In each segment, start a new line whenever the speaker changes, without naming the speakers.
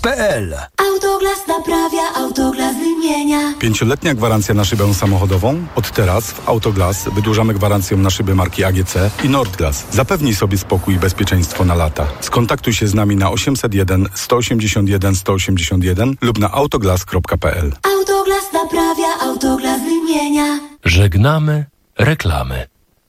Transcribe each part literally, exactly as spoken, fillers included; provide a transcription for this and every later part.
kropka pe el.
Autoglas naprawia, Autoglas wymienia.
Pięcioletnia gwarancja na szybę samochodową? Od teraz w Autoglas wydłużamy gwarancję na szyby marki A G C i Nordglas. Zapewnij sobie spokój i bezpieczeństwo na lata. Skontaktuj się z nami na osiemset jeden sto osiemdziesiąt jeden sto osiemdziesiąt jeden lub na autoglas kropka pe el.
Autoglas naprawia, Autoglas wymienia.
Żegnamy reklamy.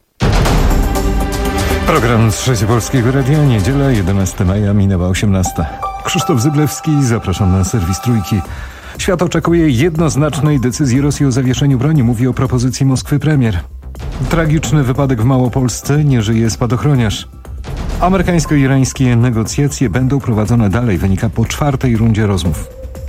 Program z Trzeciego Polskiego Radia, niedziela, jedenastego maja, minęła osiemnasta. Krzysztof Zyblewski, zapraszam na serwis Trójki. Świat oczekuje jednoznacznej decyzji Rosji o zawieszeniu broni, mówi o propozycji Moskwy premier. Tragiczny wypadek w Małopolsce, nie żyje spadochroniarz. Amerykańsko-irańskie negocjacje będą prowadzone dalej, wynika po czwartej rundzie rozmów.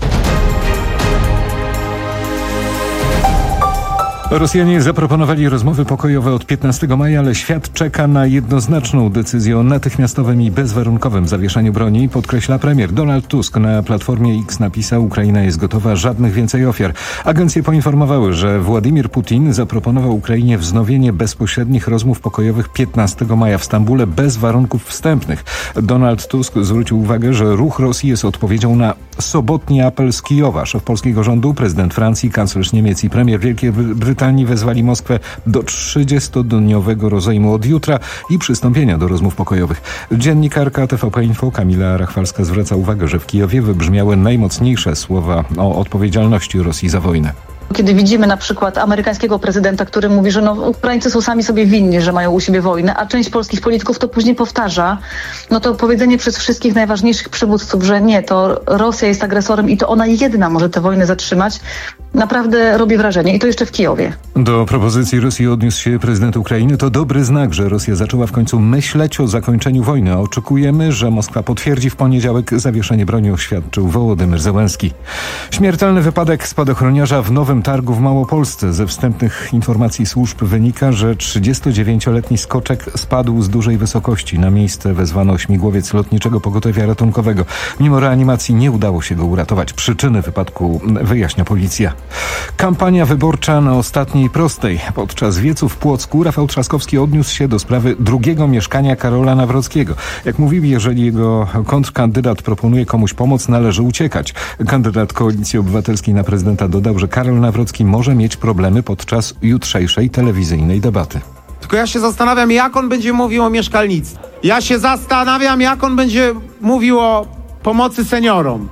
Rosjanie zaproponowali rozmowy pokojowe od piętnastego maja, ale świat czeka na jednoznaczną decyzję o natychmiastowym i bezwarunkowym zawieszeniu broni, podkreśla premier. Donald Tusk na Platformie X napisał: Ukraina jest gotowa, żadnych więcej ofiar. Agencje poinformowały, że Władimir Putin zaproponował Ukrainie wznowienie bezpośrednich rozmów pokojowych piętnastego maja w Stambule bez warunków wstępnych. Donald Tusk zwrócił uwagę, że ruch Rosji jest odpowiedzią na sobotni apel z Kijowa. Szef polskiego rządu, prezydent Francji, kanclerz Niemiec i premier Wielkiej Brytanii wezwali Moskwę do trzydziestodniowego rozejmu od jutra i przystąpienia do rozmów pokojowych. Dziennikarka T V P Info Kamila Rachwalska zwraca uwagę, że w Kijowie wybrzmiały najmocniejsze słowa o odpowiedzialności Rosji za wojnę.
Kiedy widzimy na przykład amerykańskiego prezydenta, który mówi, że no, Ukraińcy są sami sobie winni, że mają u siebie wojnę, a część polskich polityków to później powtarza, no to powiedzenie przez wszystkich najważniejszych przywódców, że nie, to Rosja jest agresorem i to ona jedna może tę wojnę zatrzymać, naprawdę robi wrażenie i to jeszcze w Kijowie.
Do propozycji Rosji odniósł się prezydent Ukrainy. To dobry znak, że Rosja zaczęła w końcu myśleć o zakończeniu wojny. Oczekujemy, że Moskwa potwierdzi w poniedziałek zawieszenie broni, oświadczył Wołodymyr Zełenski. Śmiertelny wypadek spadochroniarza w Nowym Targu w Małopolsce. Ze wstępnych informacji służb wynika, że trzydziestodziewięcioletni skoczek spadł z dużej wysokości. Na miejsce wezwano śmigłowiec lotniczego pogotowia ratunkowego. Mimo reanimacji nie udało się go uratować. Przyczyny wypadku wyjaśnia policja. Kampania wyborcza na ostatniej prostej. Podczas wiecu w Płocku Rafał Trzaskowski odniósł się do sprawy drugiego mieszkania Karola Nawrockiego. Jak mówił, jeżeli jego kontrkandydat proponuje komuś pomoc, należy uciekać. Kandydat Koalicji Obywatelskiej na prezydenta dodał, że Karol Nawrocki może mieć problemy podczas jutrzejszej telewizyjnej debaty.
Tylko ja się zastanawiam, jak on będzie mówił o mieszkalnictwie. Ja się zastanawiam, jak on będzie mówił o pomocy seniorom.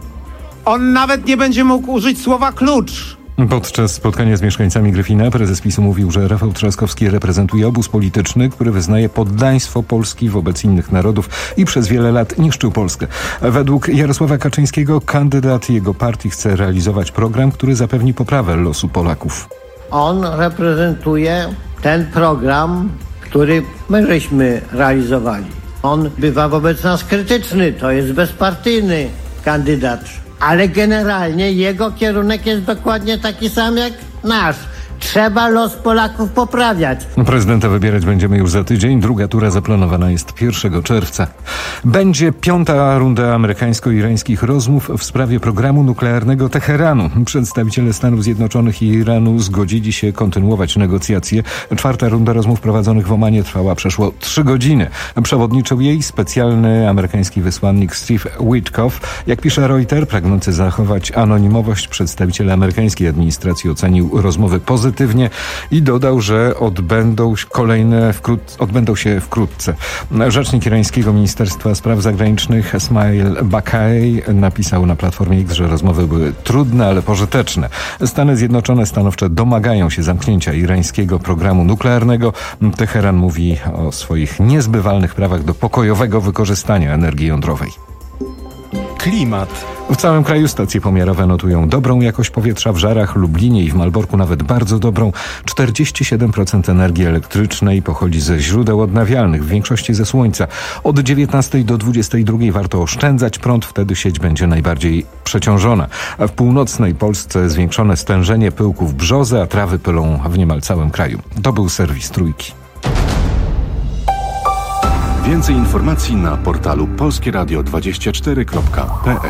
On nawet nie będzie mógł użyć słowa klucz.
Podczas spotkania z mieszkańcami Gryfina prezes PiSu mówił, że Rafał Trzaskowski reprezentuje obóz polityczny, który wyznaje poddaństwo Polski wobec innych narodów i przez wiele lat niszczył Polskę. Według Jarosława Kaczyńskiego kandydat jego partii chce realizować program, który zapewni poprawę losu Polaków.
On reprezentuje ten program, który my żeśmy realizowali. On bywa wobec nas krytyczny, to jest bezpartyjny kandydat. Ale generalnie jego kierunek jest dokładnie taki sam jak nasz. Trzeba los Polaków poprawiać.
Prezydenta wybierać będziemy już za tydzień. Druga tura zaplanowana jest pierwszego czerwca. Będzie piąta runda amerykańsko-irańskich rozmów w sprawie programu nuklearnego Teheranu. Przedstawiciele Stanów Zjednoczonych i Iranu zgodzili się kontynuować negocjacje. Czwarta runda rozmów prowadzonych w Omanie trwała przeszło trzy godziny. Przewodniczył jej specjalny amerykański wysłannik Steve Witkoff. Jak pisze Reuters, pragnący zachować anonimowość, przedstawiciel amerykańskiej administracji ocenił rozmowy pozytywnie i dodał, że odbędą kolejne wkrótce, odbędą się wkrótce. Rzecznik irańskiego Ministerstwa Spraw Zagranicznych Esmail Bakay napisał na Platformie X, że rozmowy były trudne, ale pożyteczne. Stany Zjednoczone stanowczo domagają się zamknięcia irańskiego programu nuklearnego. Teheran mówi o swoich niezbywalnych prawach do pokojowego wykorzystania energii jądrowej.
Klimat.
W całym kraju stacje pomiarowe notują dobrą jakość powietrza. W Żarach, Lublinie i w Malborku nawet bardzo dobrą. czterdzieści siedem procent energii elektrycznej pochodzi ze źródeł odnawialnych, w większości ze słońca. Od dziewiętnastej do dwudziestej drugiej warto oszczędzać prąd, wtedy sieć będzie najbardziej przeciążona. A w północnej Polsce zwiększone stężenie pyłków brzozy, a trawy pylą w niemal całym kraju. To był serwis Trójki.
Więcej informacji na portalu polskie radio dwadzieścia cztery kropka p l.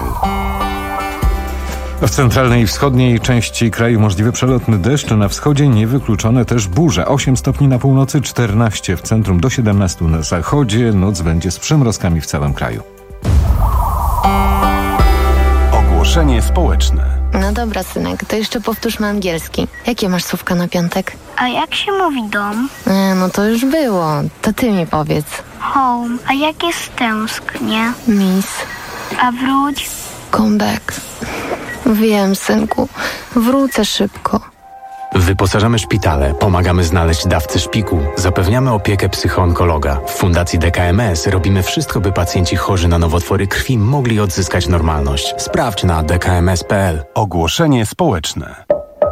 W centralnej i wschodniej części kraju możliwy przelotny deszcz, na wschodzie niewykluczone też burze. osiem stopni na północy, czternaście w centrum, do siedemnastu na zachodzie. Noc będzie z przymrozkami w całym kraju.
Ogłoszenie społeczne.
No dobra, synek, to jeszcze powtórzmy angielski. Jakie masz słówka na piątek?
A jak się mówi dom?
E, no to już było. To ty mi powiedz.
Home. A jak jest tęsknie?
Miss.
A wróć?
Come back. Wiem, synku. Wrócę szybko.
Wyposażamy szpitale, pomagamy znaleźć dawcę szpiku, zapewniamy opiekę psychoonkologa. W Fundacji D K M S robimy wszystko, by pacjenci chorzy na nowotwory krwi mogli odzyskać normalność. Sprawdź na d k m s kropka p l.
Ogłoszenie społeczne.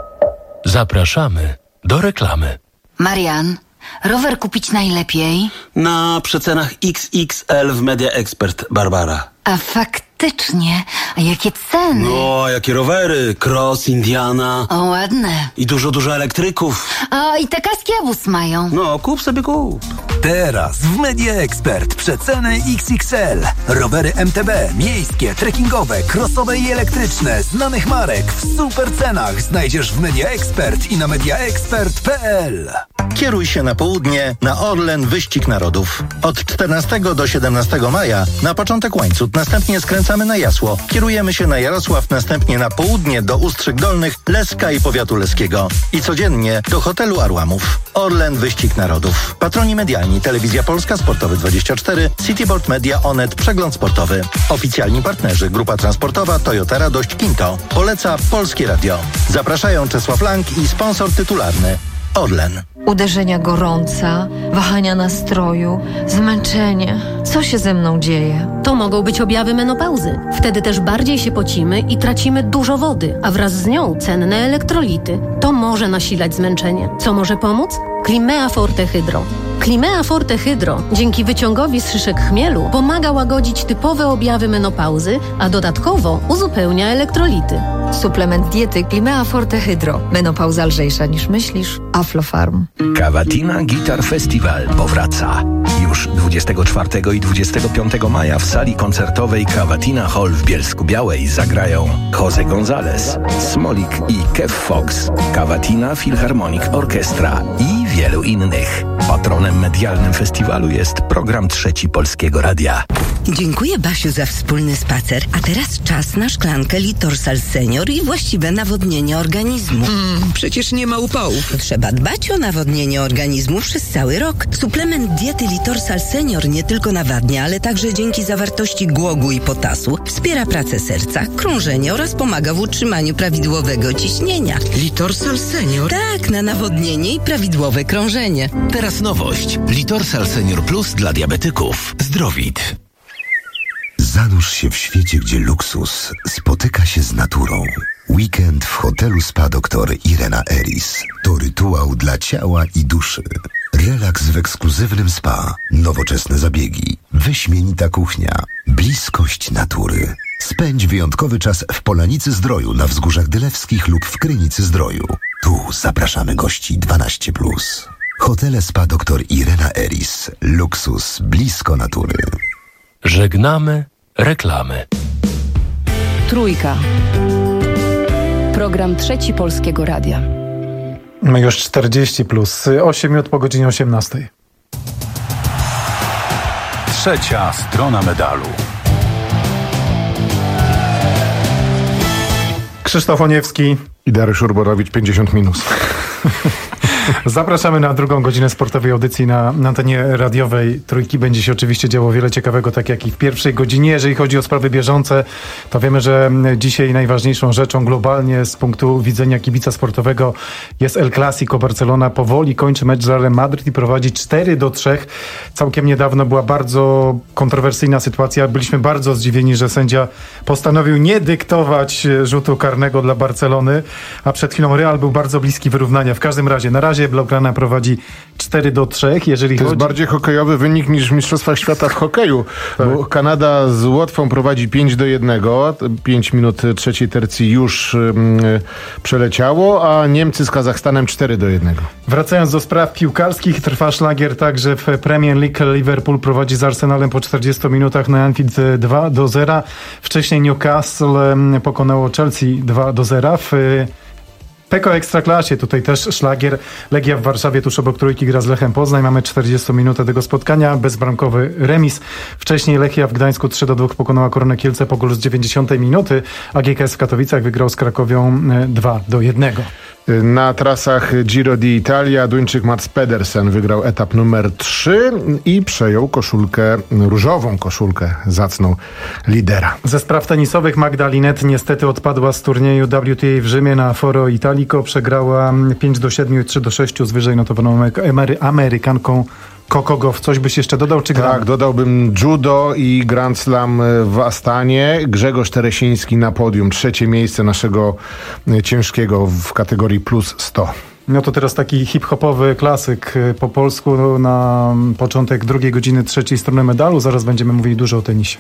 Zapraszamy do reklamy.
Marian, rower kupić najlepiej?
Na przecenach X X L w Media Expert, Barbara.
A faktycznie, a jakie ceny?
No, jakie rowery, Cross, Indiana.
O, ładne.
I dużo, dużo elektryków.
A i te kaski Abus mają.
No, kup sobie kup.
Teraz w Media Expert przeceny X X L. Rowery M T B, miejskie, trekkingowe, crossowe i elektryczne, znanych marek w super cenach znajdziesz w Media Expert i na media expert kropka p l.
Kieruj się na południe na Orlen Wyścig Narodów. Od czternastego do siedemnastego maja na początek Łańcut, następnie skręcamy na Jasło. Kierujemy się na Jarosław, następnie na południe do Ustrzyk Dolnych, Leska i powiatu leskiego. I codziennie do hotelu Arłamów. Orlen Wyścig Narodów. Patroni medialni: Telewizja Polska, Sportowy dwadzieścia cztery, Cityboard Media, Onet, Przegląd Sportowy. Oficjalni partnerzy: Grupa Transportowa, Toyota Radość, Kinto. Poleca Polskie Radio. Zapraszają Czesław Lang i sponsor tytularny Orlen.
Uderzenia gorąca, wahania nastroju, zmęczenie. Co się ze mną dzieje?
To mogą być objawy menopauzy. Wtedy też bardziej się pocimy i tracimy dużo wody, a wraz z nią cenne elektrolity. To może nasilać zmęczenie. Co może pomóc? Climea Forte Hydro. Climea Forte Hydro dzięki wyciągowi z szyszek chmielu pomaga łagodzić typowe objawy menopauzy, a dodatkowo uzupełnia elektrolity.
Suplement diety Climea Forte Hydro. Menopauza lżejsza niż myślisz. Aflofarm.
Cavatina Guitar Festival powraca. Już dwudziestego czwartego i dwudziestego piątego maja w sali koncertowej Cavatina Hall w Bielsku-Białej zagrają Jose Gonzalez, Smolik i Kev Fox, Cavatina Philharmonic Orchestra i wielu innych. Patronem medialnym festiwalu jest program Trzeci Polskiego Radia.
Dziękuję, Basiu, za wspólny spacer. A teraz czas na szklankę Litorsal Senior i właściwe nawodnienie organizmu.
Mm, przecież nie ma upałów.
Trzeba dbać o nawodnienie organizmu przez cały rok. Suplement diety Litorsal Senior nie tylko nawadnia, ale także dzięki zawartości głogu i potasu wspiera pracę serca, krążenie oraz pomaga w utrzymaniu prawidłowego ciśnienia.
Litorsal Senior?
Tak, na nawodnienie i prawidłowe krążenie.
Teraz nowość. Litorsal Senior Plus dla diabetyków. Zdrowit.
Zanurz się w świecie, gdzie luksus spotyka się z naturą. Weekend w hotelu Spa doktor Irena Eris to rytuał dla ciała i duszy. Relaks w ekskluzywnym spa, nowoczesne zabiegi, wyśmienita kuchnia, bliskość natury. Spędź wyjątkowy czas w Polanicy Zdroju na Wzgórzach Dylewskich lub w Krynicy Zdroju. Tu zapraszamy gości dwanaście plus. Hotele Spa doktor Irena Eris. Luksus blisko natury.
Żegnamy reklamy.
Trójka. Program Trzeci Polskiego Radia.
My już czterdzieści plus, osiem minut po godzinie osiemnastej.
Trzecia strona medalu.
Krzysztof Oniewski
i Dariusz Urborowicz, pięćdziesiąt minus.
Zapraszamy na drugą godzinę sportowej audycji na, na antenie radiowej Trójki. Będzie się oczywiście działo wiele ciekawego, tak jak i w pierwszej godzinie. Jeżeli chodzi o sprawy bieżące, to wiemy, że dzisiaj najważniejszą rzeczą globalnie z punktu widzenia kibica sportowego jest El Clasico. Barcelona powoli kończy mecz z Realem Madryt i prowadzi cztery do trzech. Całkiem niedawno była bardzo kontrowersyjna sytuacja. Byliśmy bardzo zdziwieni, że sędzia postanowił nie dyktować rzutu karnego dla Barcelony, a przed chwilą Real był bardzo bliski wyrównania. W każdym razie, na razie Blaugrana prowadzi cztery do trzech. Jeżeli
to
chodzi...
jest bardziej hokejowy wynik niż w Mistrzostwach Świata w hokeju, tak. Bo Kanada z Łotwą prowadzi pięć do jednego. pięć minut trzeciej tercji już um, przeleciało, a Niemcy z Kazachstanem cztery do jednego.
Wracając do spraw piłkarskich, trwa szlagier także w Premier League. Liverpool prowadzi z Arsenalem po czterdziestu minutach na Anfield dwa do zera. Wcześniej Newcastle pokonało Chelsea dwa do zera. W Peko Ekstraklasie, tutaj też szlagier. Legia w Warszawie tuż obok Trójki gra z Lechem Poznań. Mamy czterdziestą minutę tego spotkania, bezbramkowy remis. Wcześniej Lechia w Gdańsku trzy do dwóch pokonała Koronę Kielce po golu z dziewięćdziesiątej minuty, a G K S w Katowicach wygrał z Krakowią dwa do jednego.
Na trasach Giro d'Italia Duńczyk Mats Pedersen wygrał etap numer trzy i przejął koszulkę, różową koszulkę zacną lidera.
Ze spraw tenisowych Magda Linette niestety odpadła z turnieju W T A w Rzymie na Foro Italico. Przegrała pięć do siedmiu i trzy do sześciu z wyżej notowaną Amerykanką Coco Gauff. Coś byś jeszcze dodał, czy gramy?
Tak, dodałbym judo i Grand Slam w Astanie. Grzegorz Teresiński na podium. Trzecie miejsce naszego ciężkiego w kategorii plus sto.
No to teraz taki hip-hopowy klasyk po polsku na początek drugiej godziny trzeciej strony medalu. Zaraz będziemy mówili dużo o tenisie.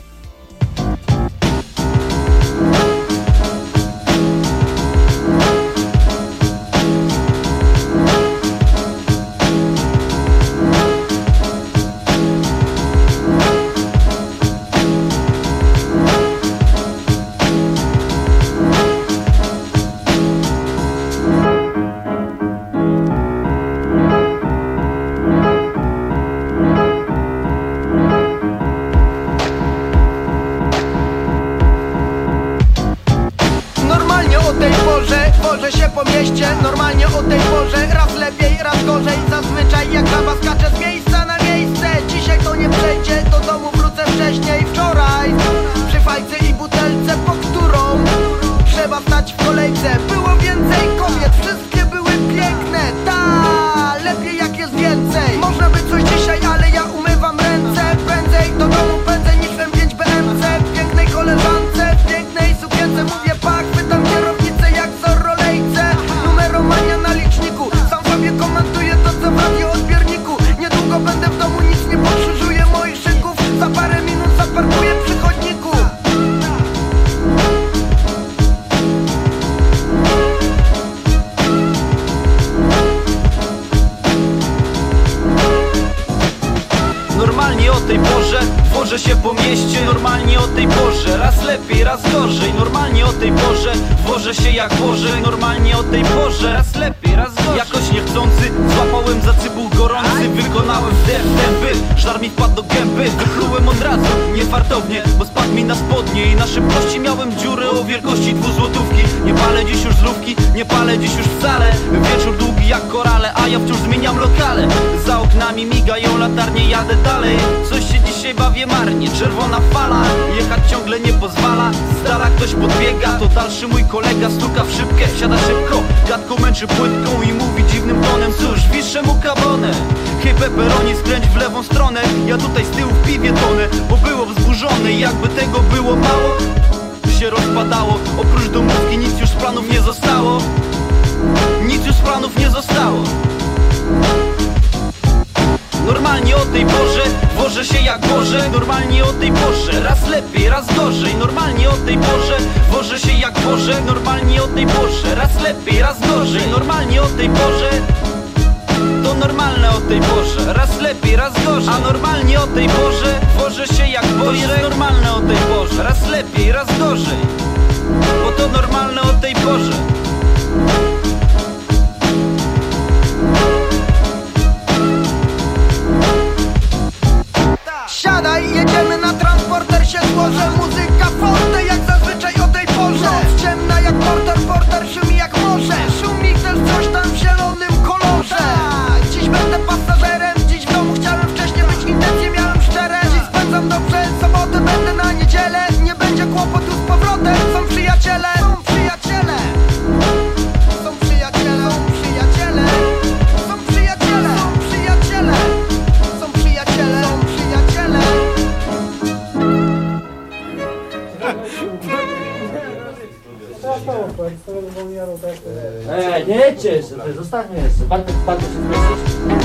Ej, nie jedźcie jeszcze, zostańmy jeszcze. Bartek, Bartek się zmyślisz.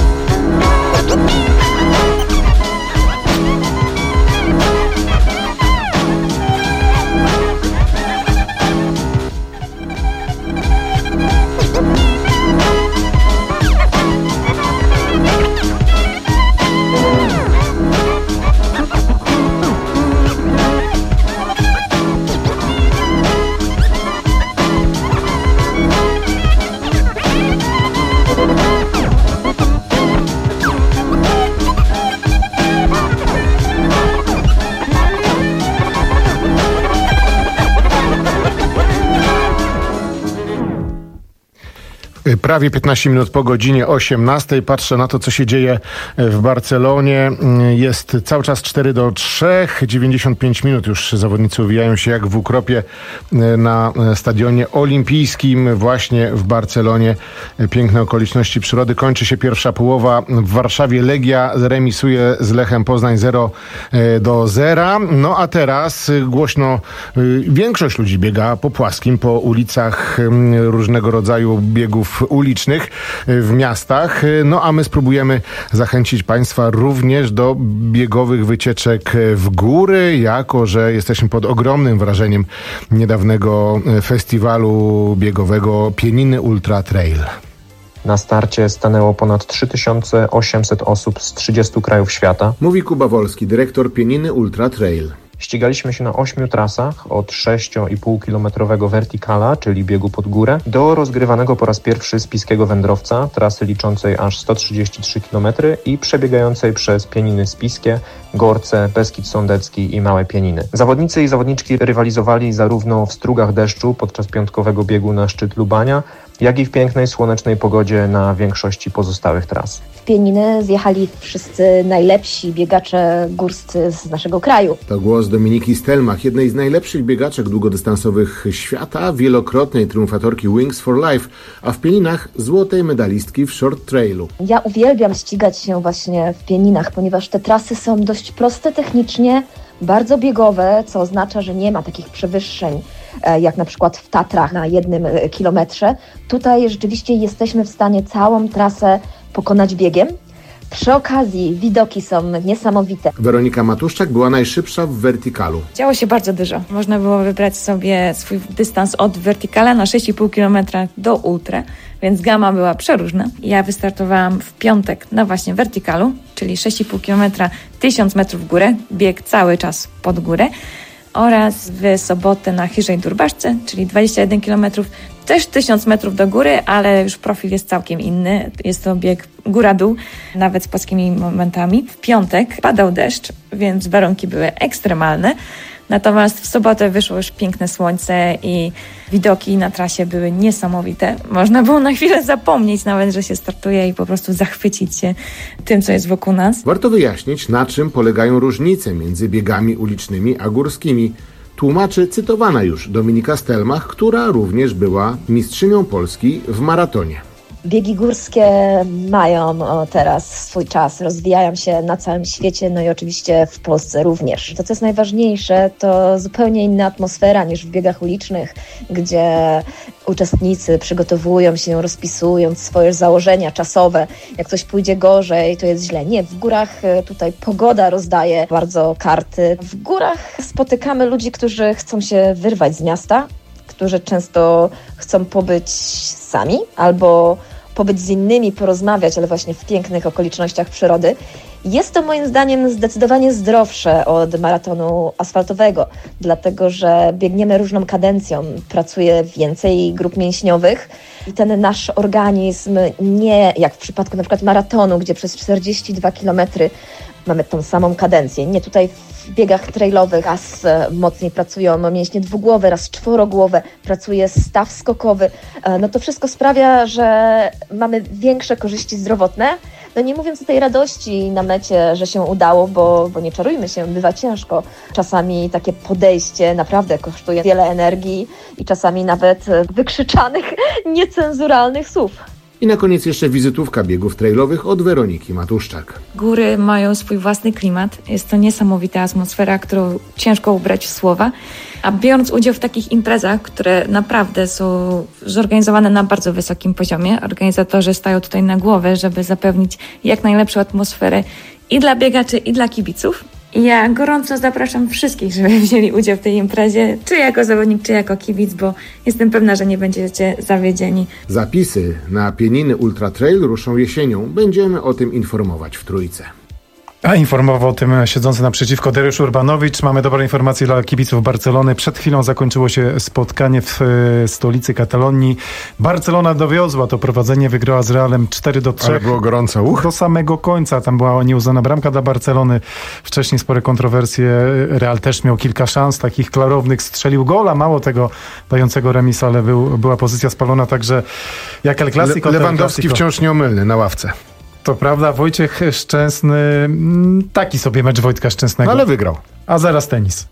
Prawie piętnaście minut po godzinie osiemnastej. Patrzę na to, co się dzieje w Barcelonie. Jest cały czas cztery do trzech. dziewięćdziesiąt pięć minut już zawodnicy uwijają się jak w ukropie na stadionie olimpijskim właśnie w Barcelonie. Piękne okoliczności przyrody. Kończy się pierwsza połowa. W Warszawie Legia remisuje z Lechem Poznań zero do zera. No a teraz głośno większość ludzi biega po płaskim, po ulicach różnego rodzaju biegów ulicznych w miastach. No a my spróbujemy zachęcić Państwa również do biegowych wycieczek w góry, jako że jesteśmy pod ogromnym wrażeniem niedawnego festiwalu biegowego Pieniny Ultra Trail.
Na starcie stanęło ponad trzy tysiące osiemset osób z trzydziestu krajów świata.
Mówi Kuba Wolski, dyrektor Pieniny Ultra Trail.
Ścigaliśmy się na ośmiu trasach, od sześć i pół kilometrowego vertikala, czyli biegu pod górę, do rozgrywanego po raz pierwszy spiskiego wędrowca, trasy liczącej aż sto trzydzieści trzy kilometry i przebiegającej przez Pieniny Spiskie, Gorce, Beskid Sądecki i Małe Pieniny. Zawodnicy i zawodniczki rywalizowali zarówno w strugach deszczu podczas piątkowego biegu na szczyt Lubania, jak i w pięknej, słonecznej pogodzie na większości pozostałych tras.
W Pieniny zjechali wszyscy najlepsi biegacze górscy z naszego kraju.
To głos Dominiki Stelmach, jednej z najlepszych biegaczek długodystansowych świata, wielokrotnej triumfatorki Wings for Life, a w Pieninach złotej medalistki w short trailu.
Ja uwielbiam ścigać się właśnie w Pieninach, ponieważ te trasy są dość proste technicznie, bardzo biegowe, co oznacza, że nie ma takich przewyższeń jak na przykład w Tatrach na jednym kilometrze. Tutaj rzeczywiście jesteśmy w stanie całą trasę pokonać biegiem. Przy okazji widoki są niesamowite.
Weronika Matuszczak była najszybsza w wertykalu.
Działo się bardzo dużo. Można było wybrać sobie swój dystans od wertykala na sześć i pół kilometra do ultra, więc gama była przeróżna. Ja wystartowałam w piątek na właśnie wertykalu, czyli sześć i pół kilometra, tysiąc metrów w górę, bieg cały czas pod górę, oraz w sobotę na Chyżej Durbaszce, czyli dwadzieścia jeden kilometrów, też tysiąc metrów do góry, ale już profil jest całkiem inny. Jest to bieg góra-dół, nawet z płaskimi momentami. W piątek padał deszcz, więc warunki były ekstremalne. Natomiast w sobotę wyszło już piękne słońce i widoki na trasie były niesamowite. Można było na chwilę zapomnieć nawet, że się startuje i po prostu zachwycić się tym, co jest wokół nas.
Warto wyjaśnić, na czym polegają różnice między biegami ulicznymi a górskimi. Tłumaczy cytowana już Dominika Stelmach, która również była mistrzynią Polski w maratonie.
Biegi górskie mają teraz swój czas, rozwijają się na całym świecie, no i oczywiście w Polsce również. To, co jest najważniejsze, to zupełnie inna atmosfera niż w biegach ulicznych, gdzie uczestnicy przygotowują się, rozpisując swoje założenia czasowe. Jak coś pójdzie gorzej, to jest źle. Nie, w górach tutaj pogoda rozdaje bardzo karty. W górach spotykamy ludzi, którzy chcą się wyrwać z miasta, którzy często chcą pobyć sami albo pobyć z innymi, porozmawiać, ale właśnie w pięknych okolicznościach przyrody. Jest to moim zdaniem zdecydowanie zdrowsze od maratonu asfaltowego, dlatego że biegniemy różną kadencją, pracuje więcej grup mięśniowych i ten nasz organizm nie jak w przypadku na przykład maratonu, gdzie przez czterdzieści dwa kilometry mamy tą samą kadencję. Nie, tutaj w biegach trailowych raz mocniej pracują mięśnie dwugłowe, raz czworogłowe, pracuje staw skokowy. No to wszystko sprawia, że mamy większe korzyści zdrowotne. No nie mówiąc o tej radości na mecie, że się udało, bo, bo nie czarujmy się, bywa ciężko. Czasami takie podejście naprawdę kosztuje wiele energii i czasami nawet wykrzyczanych, niecenzuralnych słów.
I na koniec jeszcze wizytówka biegów trailowych od Weroniki Matuszczak.
Góry mają swój własny klimat. Jest to niesamowita atmosfera, którą ciężko ubrać w słowa. A biorąc udział w takich imprezach, które naprawdę są zorganizowane na bardzo wysokim poziomie, organizatorzy stają tutaj na głowę, żeby zapewnić jak najlepszą atmosferę i dla biegaczy, i dla kibiców. I ja gorąco zapraszam wszystkich, żeby wzięli udział w tej imprezie, czy jako zawodnik, czy jako kibic, bo jestem pewna, że nie będziecie zawiedzieni.
Zapisy na Pieniny Ultra Trail ruszą jesienią. Będziemy o tym informować w Trójce.
A informował o tym siedzący naprzeciwko Dariusz Urbanowicz. Mamy dobre informacje dla kibiców Barcelony. Przed chwilą zakończyło się spotkanie w stolicy Katalonii. Barcelona dowiozła to prowadzenie, wygrała z Realem cztery do trzech.
Ale było gorąco, uch.
Do samego końca. Tam była nieuznana bramka dla Barcelony. Wcześniej spore kontrowersje. Real też miał kilka szans takich klarownych. Strzelił gola, mało tego dającego remis, ale był, była pozycja spalona. Także jak El Clasico...
Le- Lewandowski wciąż nieomylny na ławce.
To prawda, Wojciech Szczęsny, taki sobie mecz Wojtka Szczęsnego.
No ale wygrał.
A zaraz tenis.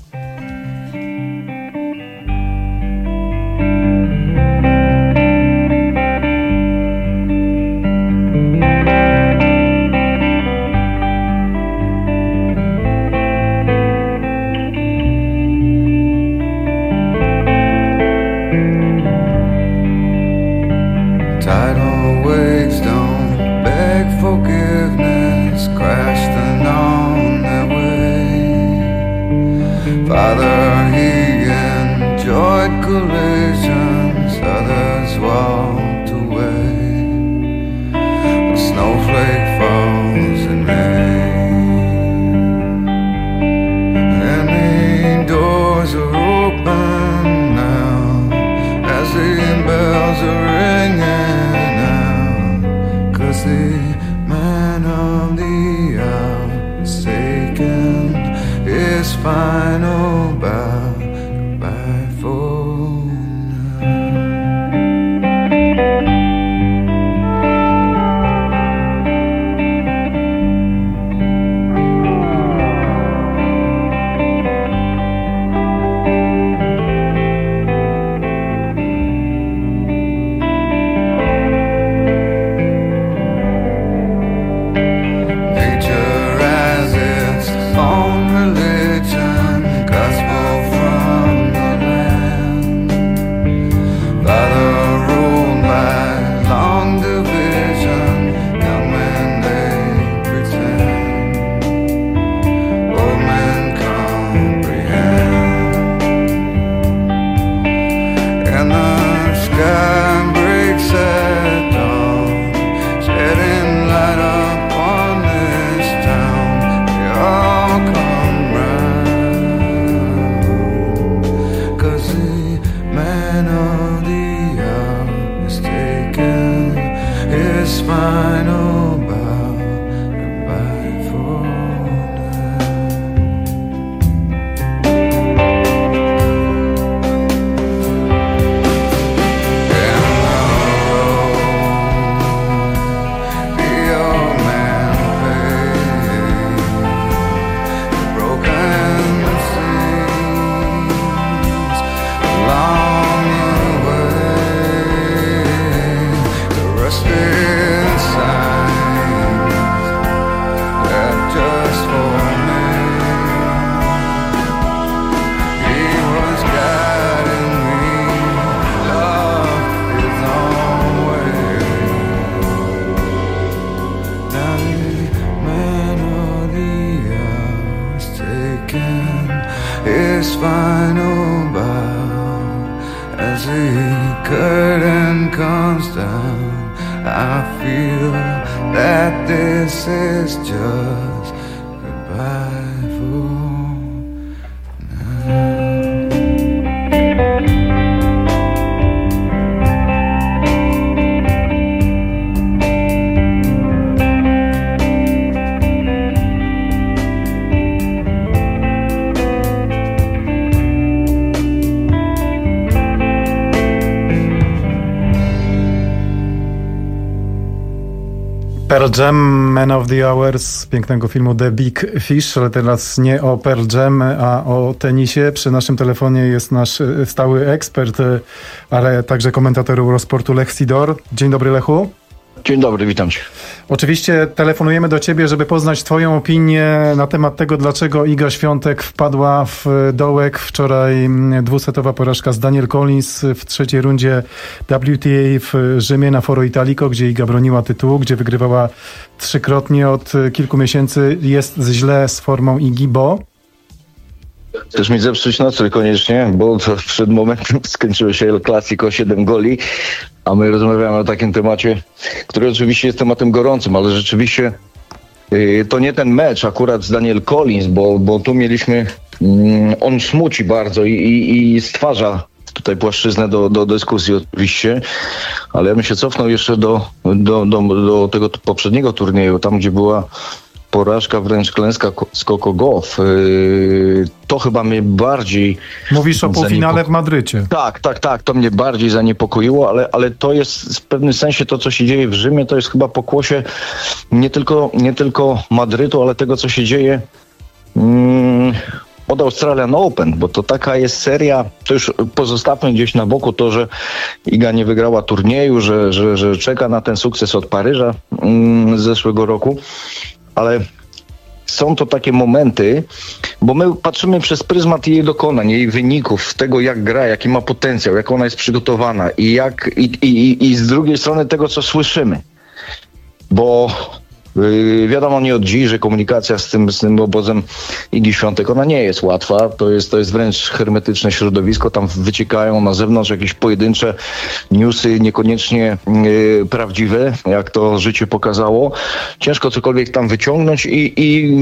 Pearl Jam, Man of the Hour z pięknego filmu The Big Fish, ale teraz nie o Pearl Jam, a o tenisie. Przy naszym telefonie jest nasz stały ekspert, ale także komentator Eurosportu Lech Sidor. Dzień dobry, Lechu.
Dzień dobry, witam cię.
Oczywiście telefonujemy do ciebie, żeby poznać twoją opinię na temat tego, dlaczego Iga Świątek wpadła w dołek. Wczoraj dwusetowa porażka z Daniel Collins w trzeciej rundzie W T A w Rzymie na Foro Italico, gdzie Iga broniła tytułu, gdzie wygrywała trzykrotnie od kilku miesięcy. Jest źle z formą Igi, bo...
Chcesz mi zepsuć nastrój koniecznie, bo to przed momentem skończyło się El Clasico, siedem goli, a my rozmawiamy o takim temacie, który oczywiście jest tematem gorącym, ale rzeczywiście yy, to nie ten mecz akurat z Daniel Collins, bo, bo tu mieliśmy, yy, on smuci bardzo i, i, i stwarza tutaj płaszczyznę do, do dyskusji oczywiście, ale ja bym się cofnął jeszcze do, do, do, do tego poprzedniego turnieju, tam gdzie była porażka, wręcz klęska z Coco Gauff. Yy, to chyba mnie bardziej...
Mówisz o półfinale w Madrycie.
Tak, tak, tak. To mnie bardziej zaniepokoiło, ale, ale to jest w pewnym sensie to, co się dzieje w Rzymie, to jest chyba pokłosie nie tylko, nie tylko Madrytu, ale tego, co się dzieje mm, od Australian Open, bo to taka jest seria, to już pozostawmy gdzieś na boku to, że Iga nie wygrała turnieju, że, że, że czeka na ten sukces od Paryża mm, z zeszłego roku, ale są to takie momenty, bo my patrzymy przez pryzmat jej dokonań, jej wyników, tego jak gra, jaki ma potencjał, jak ona jest przygotowana i, jak, i, i, i z drugiej strony tego, co słyszymy. Bo yy, wiadomo nie od dziś, że komunikacja z tym, z tym obozem Igi Świątek, ona nie jest łatwa, to jest, to jest wręcz hermetyczne środowisko, tam wyciekają na zewnątrz jakieś pojedyncze newsy, niekoniecznie yy, prawdziwe, jak to życie pokazało. Ciężko cokolwiek tam wyciągnąć i, i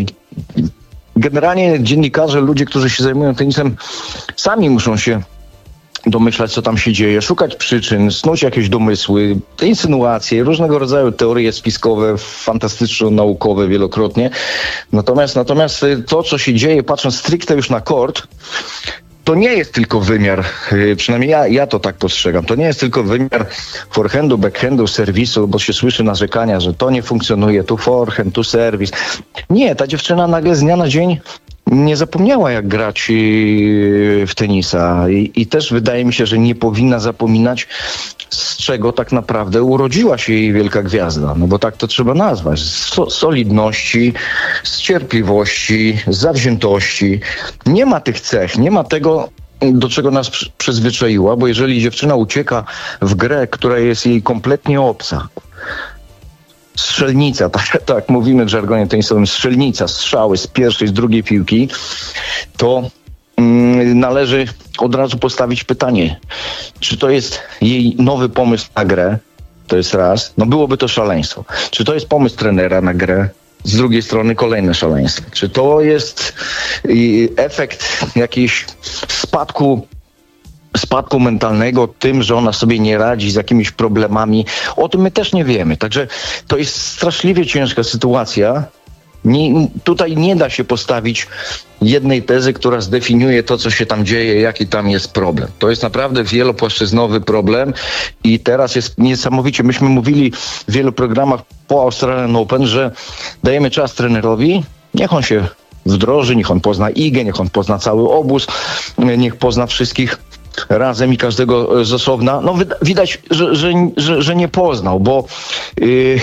generalnie dziennikarze, ludzie, którzy się zajmują tenisem, sami muszą się domyślać, co tam się dzieje, szukać przyczyn, snuć jakieś domysły, te insynuacje, różnego rodzaju teorie spiskowe, fantastyczno-naukowe wielokrotnie. Natomiast, natomiast to, co się dzieje, patrząc stricte już na kort, to nie jest tylko wymiar, przynajmniej ja, ja to tak postrzegam, to nie jest tylko wymiar forehandu, backhandu, serwisu, bo się słyszy narzekania, że to nie funkcjonuje, tu forehand, tu serwis. Nie, ta dziewczyna nagle z dnia na dzień nie zapomniała, jak grać w tenisa I, i też wydaje mi się, że nie powinna zapominać, z czego tak naprawdę urodziła się jej wielka gwiazda, no bo tak to trzeba nazwać, z so, solidności, z cierpliwości, z zawziętości. Nie ma tych cech, nie ma tego, do czego nas przy, przyzwyczaiła, bo jeżeli dziewczyna ucieka w grę, która jest jej kompletnie obca, strzelnica, tak, tak mówimy w żargonie tenisowym, strzelnica, strzały z pierwszej, z drugiej piłki, to mm, należy od razu postawić pytanie, czy to jest jej nowy pomysł na grę, to jest raz, no byłoby to szaleństwo. Czy to jest pomysł trenera na grę? Z drugiej strony kolejne szaleństwo. Czy to jest y, efekt jakiejś spadku spadku mentalnego tym, że ona sobie nie radzi z jakimiś problemami. O tym my też nie wiemy. Także to jest straszliwie ciężka sytuacja. Nie, tutaj nie da się postawić jednej tezy, która zdefiniuje to, co się tam dzieje, jaki tam jest problem. To jest naprawdę wielopłaszczyznowy problem i teraz jest niesamowicie. Myśmy mówili w wielu programach po Australian Open, że dajemy czas trenerowi, niech on się wdroży, niech on pozna Igę, niech on pozna cały obóz, niech pozna wszystkich razem i każdego z osobna. No widać, że, że, że, że nie poznał, bo yy,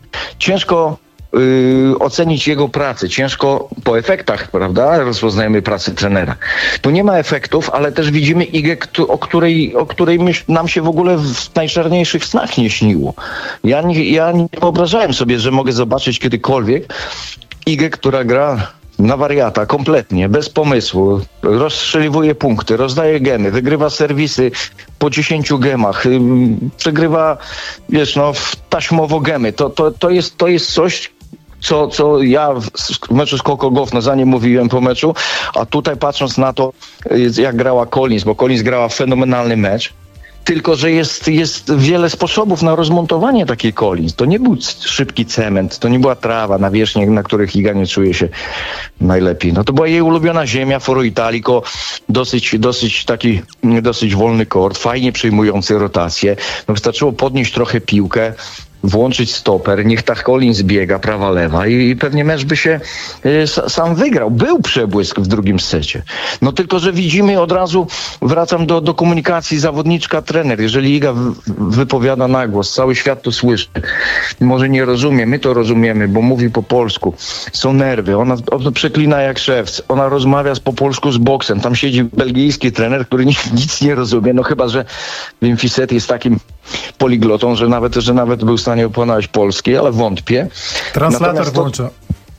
ciężko yy, ocenić jego pracę, ciężko po efektach, prawda, rozpoznajemy pracę trenera. Tu nie ma efektów, ale też widzimy Igę, o której, o której myśl, nam się w ogóle w najczarniejszych snach nie śniło. Ja nie, ja nie wyobrażałem sobie, że mogę zobaczyć kiedykolwiek Igę, która gra na wariata, kompletnie, bez pomysłu, rozstrzeliwuje punkty, rozdaje gemy, wygrywa serwisy po dziesięciu gemach, yy, przegrywa, wiesz, no, taśmowo gemy. To, to, to, jest, to jest coś, co, co ja w, w meczu z Coco Gauff, no za nie mówiłem po meczu, a tutaj patrząc na to, jak grała Collins, bo Collins grała fenomenalny mecz, tylko że jest, jest wiele sposobów na rozmontowanie takiej Collins. To nie był szybki cement, to nie była trawa, nawierzchnie, na których Iga nie czuje się najlepiej. No to była jej ulubiona ziemia, Foro Italico, dosyć, dosyć taki, dosyć wolny kort, fajnie przyjmujący rotację. No wystarczyło podnieść trochę piłkę, włączyć stoper, niech ta Collins biega prawa, lewa i, i pewnie mecz by się y, sam wygrał. Był przebłysk w drugim secie. No tylko, że widzimy od razu, wracam do, do komunikacji zawodniczka-trener. Jeżeli Iga w, wypowiada na głos, cały świat to słyszy. Może nie rozumie, my to rozumiemy, bo mówi po polsku. Są nerwy, ona, ona przeklina jak szewc. Ona rozmawia po polsku z boksem. Tam siedzi belgijski trener, który nic, nic nie rozumie. No chyba, że Wim Fissette jest takim poliglotą, że nawet, że nawet był w stanie opanować polski, ale wątpię.
Translator
Natomiast to,
włącza.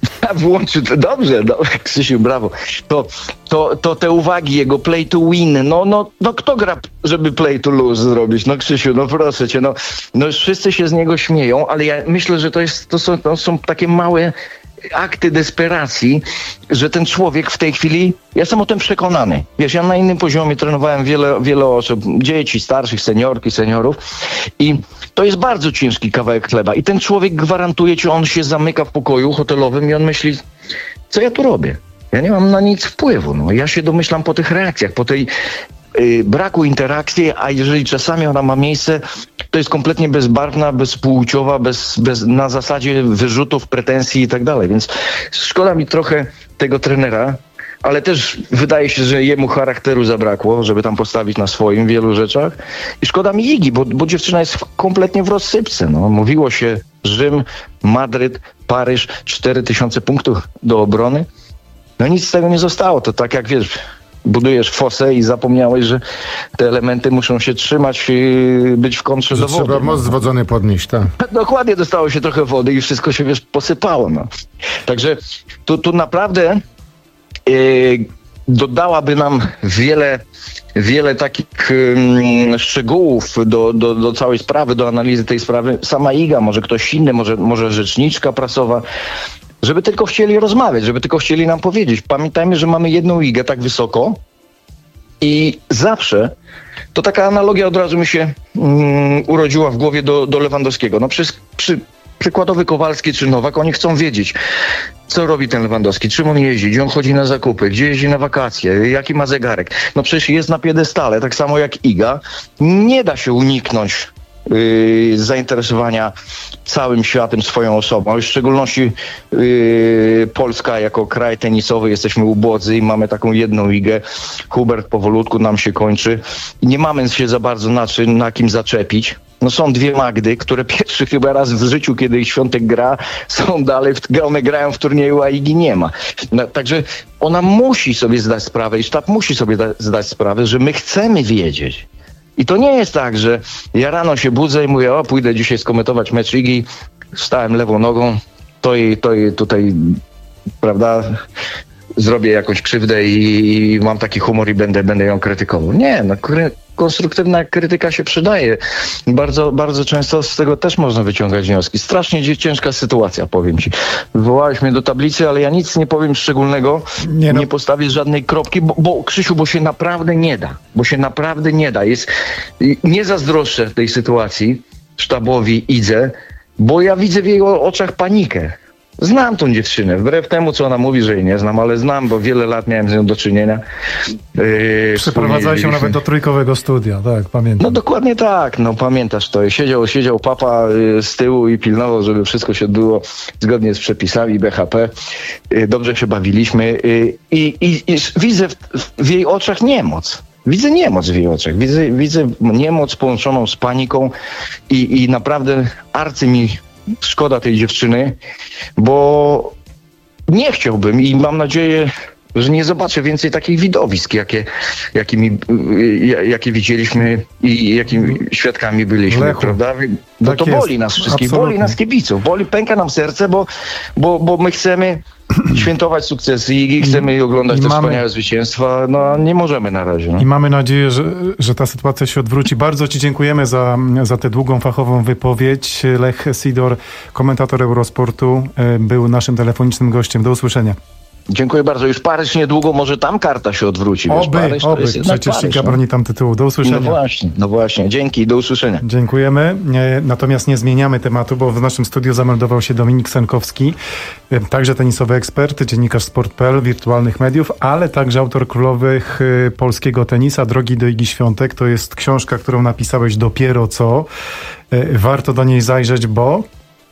Włączy to dobrze, no, Krzysiu, brawo. To, to, to te uwagi, jego play to win, no, no, no kto gra, żeby play to lose zrobić? No Krzysiu, no proszę cię, no, no już wszyscy się z niego śmieją, ale ja myślę, że to, jest, to, są, to są takie małe akty desperacji, że ten człowiek w tej chwili, ja jestem o tym przekonany. Wiesz, ja na innym poziomie trenowałem wiele, wiele osób, dzieci, starszych, seniorki, seniorów i to jest bardzo ciężki kawałek chleba i ten człowiek gwarantuje ci, on się zamyka w pokoju hotelowym i on myśli, co ja tu robię? Ja nie mam na nic wpływu. No. Ja się domyślam po tych reakcjach, po tej yy, braku interakcji, a jeżeli czasami ona ma miejsce, to jest kompletnie bezbarwna, bezpłciowa, bez, bez, na zasadzie wyrzutów, pretensji i tak dalej. Więc szkoda mi trochę tego trenera, ale też wydaje się, że jemu charakteru zabrakło, żeby tam postawić na swoim w wielu rzeczach. I szkoda mi Igi, bo, bo dziewczyna jest kompletnie w rozsypce. No. Mówiło się Rzym, Madryt, Paryż, cztery tysiące punktów do obrony. No nic z tego nie zostało. To tak jak wiesz, budujesz fosę i zapomniałeś, że te elementy muszą się trzymać i być w kontrze do wody.
Trzeba most zwodzony podnieść, tak.
Dokładnie, dostało się trochę wody i wszystko się, wiesz, posypało. No. Także tu, tu naprawdę yy, dodałaby nam wiele, wiele takich yy, szczegółów do, do, do całej sprawy, do analizy tej sprawy. Sama Iga, może ktoś inny, może, może rzeczniczka prasowa, żeby tylko chcieli rozmawiać, żeby tylko chcieli nam powiedzieć. Pamiętajmy, że mamy jedną Igę tak wysoko i zawsze, to taka analogia od razu mi się um, urodziła w głowie do, do Lewandowskiego. No przy, przy, przykładowy Kowalski czy Nowak, oni chcą wiedzieć, co robi ten Lewandowski, czym on jeździ, gdzie on chodzi na zakupy, gdzie jeździ na wakacje, jaki ma zegarek. No przecież jest na piedestale, tak samo jak Iga. Nie da się uniknąć Yy, zainteresowania całym światem swoją osobą. W szczególności yy, Polska jako kraj tenisowy jesteśmy ubodzy i mamy taką jedną Igę. Hubert powolutku nam się kończy. Nie mamy się za bardzo na, czy, na kim zaczepić. No są dwie Magdy, które pierwszy chyba raz w życiu, kiedy ich Świątek gra, są dalej, w, one grają w turnieju, a Igi nie ma. No, także ona musi sobie zdać sprawę i sztab musi sobie da, zdać sprawę, że my chcemy wiedzieć. I to nie jest tak, że ja rano się budzę i mówię, o pójdę dzisiaj skomentować mecz Igi, wstałem lewą nogą, to i to i tutaj, prawda, zrobię jakąś krzywdę i, i mam taki humor i będę, będę ją krytykował. Nie, no kry, konstruktywna krytyka się przydaje. Bardzo, bardzo często z tego też można wyciągać wnioski. Strasznie ciężka sytuacja, powiem ci. Wywołałeś mnie do tablicy, ale ja nic nie powiem szczególnego, nie, no. nie postawię żadnej kropki, bo, bo Krzysiu, bo się naprawdę nie da. Bo się naprawdę nie da. Jest, nie zazdroszczę w tej sytuacji sztabowi Idze, bo ja widzę w jej oczach panikę. Znam tą dziewczynę, wbrew temu, co ona mówi, że jej nie znam, ale znam, bo wiele lat miałem z nią do czynienia. Yy,
Przeprowadzałeś się nawet do trójkowego studia, tak, pamiętam.
No dokładnie tak, no pamiętasz to. Siedział, siedział papa yy, z tyłu i pilnował, żeby wszystko się odbyło zgodnie z przepisami B H P. Yy, dobrze się bawiliśmy yy, i, i, i widzę w, w jej oczach niemoc. Widzę niemoc w jej oczach. Widzę, widzę niemoc połączoną z paniką i, i naprawdę arcy mi szkoda tej dziewczyny, bo nie chciałbym i mam nadzieję, że nie zobaczę więcej takich widowisk, jakie, jakimi, jakie widzieliśmy i jakimi świadkami byliśmy, Lechu, prawda? Bo tak to boli jest. nas wszystkich, Absolutnie. boli nas kibiców, boli, pęka nam serce, bo, bo, bo my chcemy świętować sukcesy i chcemy I, oglądać i te mamy, wspaniałe zwycięstwa, no nie możemy na razie. No.
I mamy nadzieję, że, że ta sytuacja się odwróci. Bardzo ci dziękujemy za, za tę długą, fachową wypowiedź. Lech Sidor, komentator Eurosportu, był naszym telefonicznym gościem. Do usłyszenia.
Dziękuję bardzo. Już Paryż niedługo, może tam karta się odwróci. Wiesz,
oby,
Paryż,
oby. Jest Przecież Liga broni tam tytułu. Do usłyszenia.
No właśnie, no właśnie. Dzięki, do usłyszenia.
Dziękujemy. Natomiast nie zmieniamy tematu, bo w naszym studiu zameldował się Dominik Senkowski, także tenisowy ekspert, dziennikarz sport kropka p l, wirtualnych mediów, ale także autor królowych polskiego tenisa, Drogi do Igi Świątek. To jest książka, którą napisałeś dopiero co. Warto do niej zajrzeć, bo...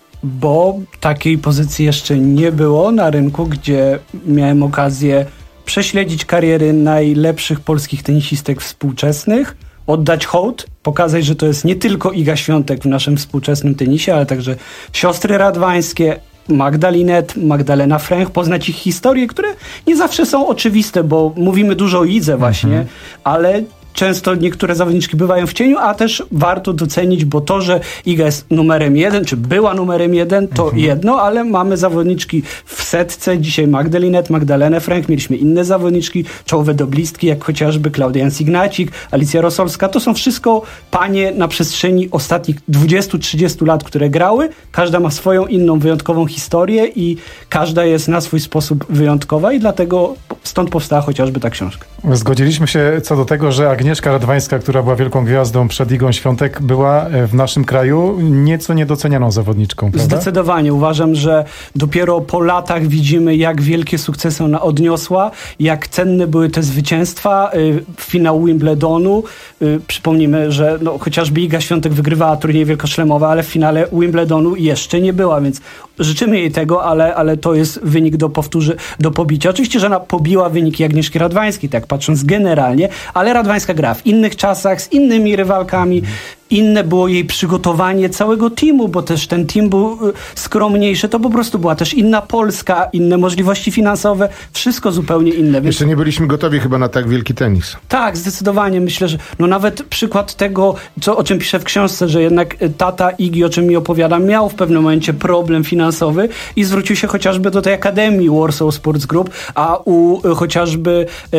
bo takiej pozycji jeszcze nie było na rynku, gdzie miałem okazję prześledzić kariery najlepszych polskich tenisistek współczesnych, oddać hołd, pokazać, że to jest nie tylko Iga Świątek w naszym współczesnym tenisie, ale także siostry Radwańskie, Magda Linette, Magdalena Fręch, poznać ich historie, które nie zawsze są oczywiste, bo mówimy dużo o Idze właśnie, mhm. ale często niektóre zawodniczki bywają w cieniu, a też warto docenić, bo to, że Iga jest numerem jeden, czy była numerem jeden, to mhm. jedno, ale mamy zawodniczki w setce, dzisiaj Magdalinet, Magdalenę Frank, mieliśmy inne zawodniczki, czołowe doblistki, jak chociażby Klaudia Jans-Ignacik, Alicja Rosolska, to są wszystko panie na przestrzeni ostatnich dwudziestu trzydziestu lat, które grały, każda ma swoją inną, wyjątkową historię i każda jest na swój sposób wyjątkowa i dlatego stąd powstała chociażby ta książka.
Zgodziliśmy się co do tego, że Agnieszka Radwańska, która była wielką gwiazdą przed Igą Świątek, była w naszym kraju nieco niedocenianą zawodniczką, prawda?
Zdecydowanie. Uważam, że dopiero po latach widzimy, jak wielkie sukcesy ona odniosła, jak cenne były te zwycięstwa, y, finał Wimbledonu. Y, przypomnijmy, że no, chociażby Iga Świątek wygrywała turniej wielkoszlemowy, ale w finale Wimbledonu jeszcze nie była, więc życzymy jej tego, ale, ale to jest wynik do powtórzy, do pobicia. Oczywiście, że ona pobiła wyniki Agnieszki Radwańskiej, tak patrząc generalnie, ale Radwańska gra w innych czasach, z innymi rywalkami. Inne było jej przygotowanie całego teamu, bo też ten team był skromniejszy. To po prostu była też inna Polska, inne możliwości finansowe, wszystko zupełnie inne. Więc...
Jeszcze nie byliśmy gotowi chyba na tak wielki tenis.
Tak, zdecydowanie. Myślę, że no nawet przykład tego, co, o czym piszę w książce, że jednak tata Igi, o czym mi opowiadam, miał w pewnym momencie problem finansowy i zwrócił się chociażby do tej Akademii Warsaw Sports Group, a u chociażby y,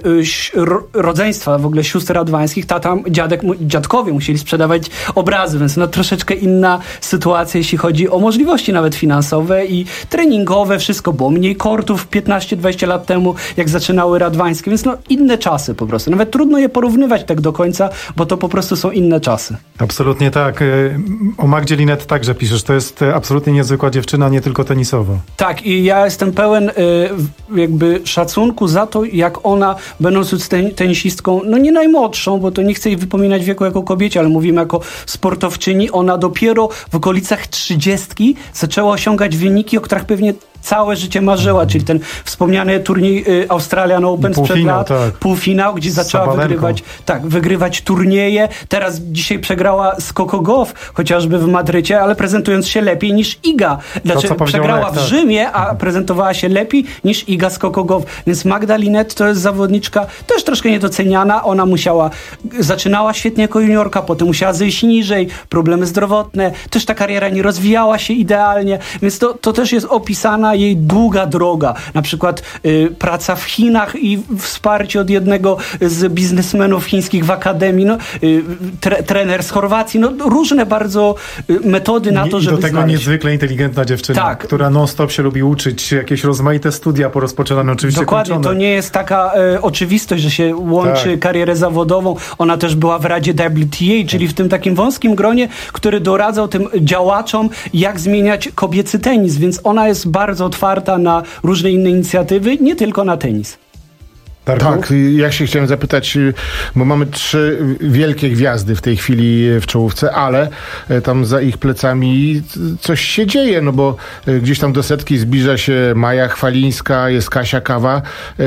y, rodzeństwa, w ogóle sióstr Radwańskich, tata, dziadek, dziadkowie musieli sprzedać obrazy, więc no troszeczkę inna sytuacja, jeśli chodzi o możliwości nawet finansowe i treningowe, wszystko, było mniej kortów piętnaście dwadzieścia lat temu, jak zaczynały Radwańskie, więc no inne czasy po prostu. Nawet trudno je porównywać tak do końca, bo to po prostu są inne czasy.
Absolutnie tak. O Magdzie Linet także piszesz. To jest absolutnie niezwykła dziewczyna, nie tylko tenisowo.
Tak, i ja jestem pełen y, jakby szacunku za to, jak ona, będąc ten, tenisistką, no nie najmłodszą, bo to nie chcę jej wypominać wieku jako kobiecie, ale mówimy jako sportowczyni, ona dopiero w okolicach trzydziestki zaczęła osiągać wyniki, o których pewnie całe życie marzyła, czyli ten wspomniany turniej y, Australian Open sprzed lat, tak. półfinał, gdzie zaczęła
Sabalenką.
wygrywać, tak, wygrywać turnieje. Teraz dzisiaj przegrała z Coco Gauff, chociażby w Madrycie, ale prezentując się lepiej niż Iga. Znaczy,
to,
przegrała w
tak.
Rzymie, a prezentowała się lepiej niż Iga z Coco Gauff. Więc Magda Linet to jest zawodniczka też troszkę niedoceniana. Ona musiała, zaczynała świetnie jako juniorka, potem musiała zejść niżej, problemy zdrowotne, też ta kariera nie rozwijała się idealnie, więc to, to też jest opisana jej długa droga. Na przykład y, praca w Chinach i wsparcie od jednego z biznesmenów chińskich w akademii, no, y, tre, trener z Chorwacji, no różne bardzo y, metody na to, żeby
do tego
znaleźć.
Niezwykle inteligentna dziewczyna,
tak.
która non-stop się lubi uczyć, jakieś rozmaite studia porozpoczynane, oczywiście
Dokładnie,
kończone.
to nie jest taka e, oczywistość, że się łączy
tak.
karierę zawodową. Ona też była w Radzie W T A, czyli w tym takim wąskim gronie, który doradzał tym działaczom, jak zmieniać kobiecy tenis, więc ona jest bardzo otwarta na różne inne inicjatywy, nie tylko na tenis.
Darku? Tak, ja się chciałem zapytać, bo mamy trzy wielkie gwiazdy w tej chwili w czołówce, ale tam za ich plecami coś się dzieje, no bo gdzieś tam do setki zbliża się Maja Chwalińska, jest Kasia Kawa.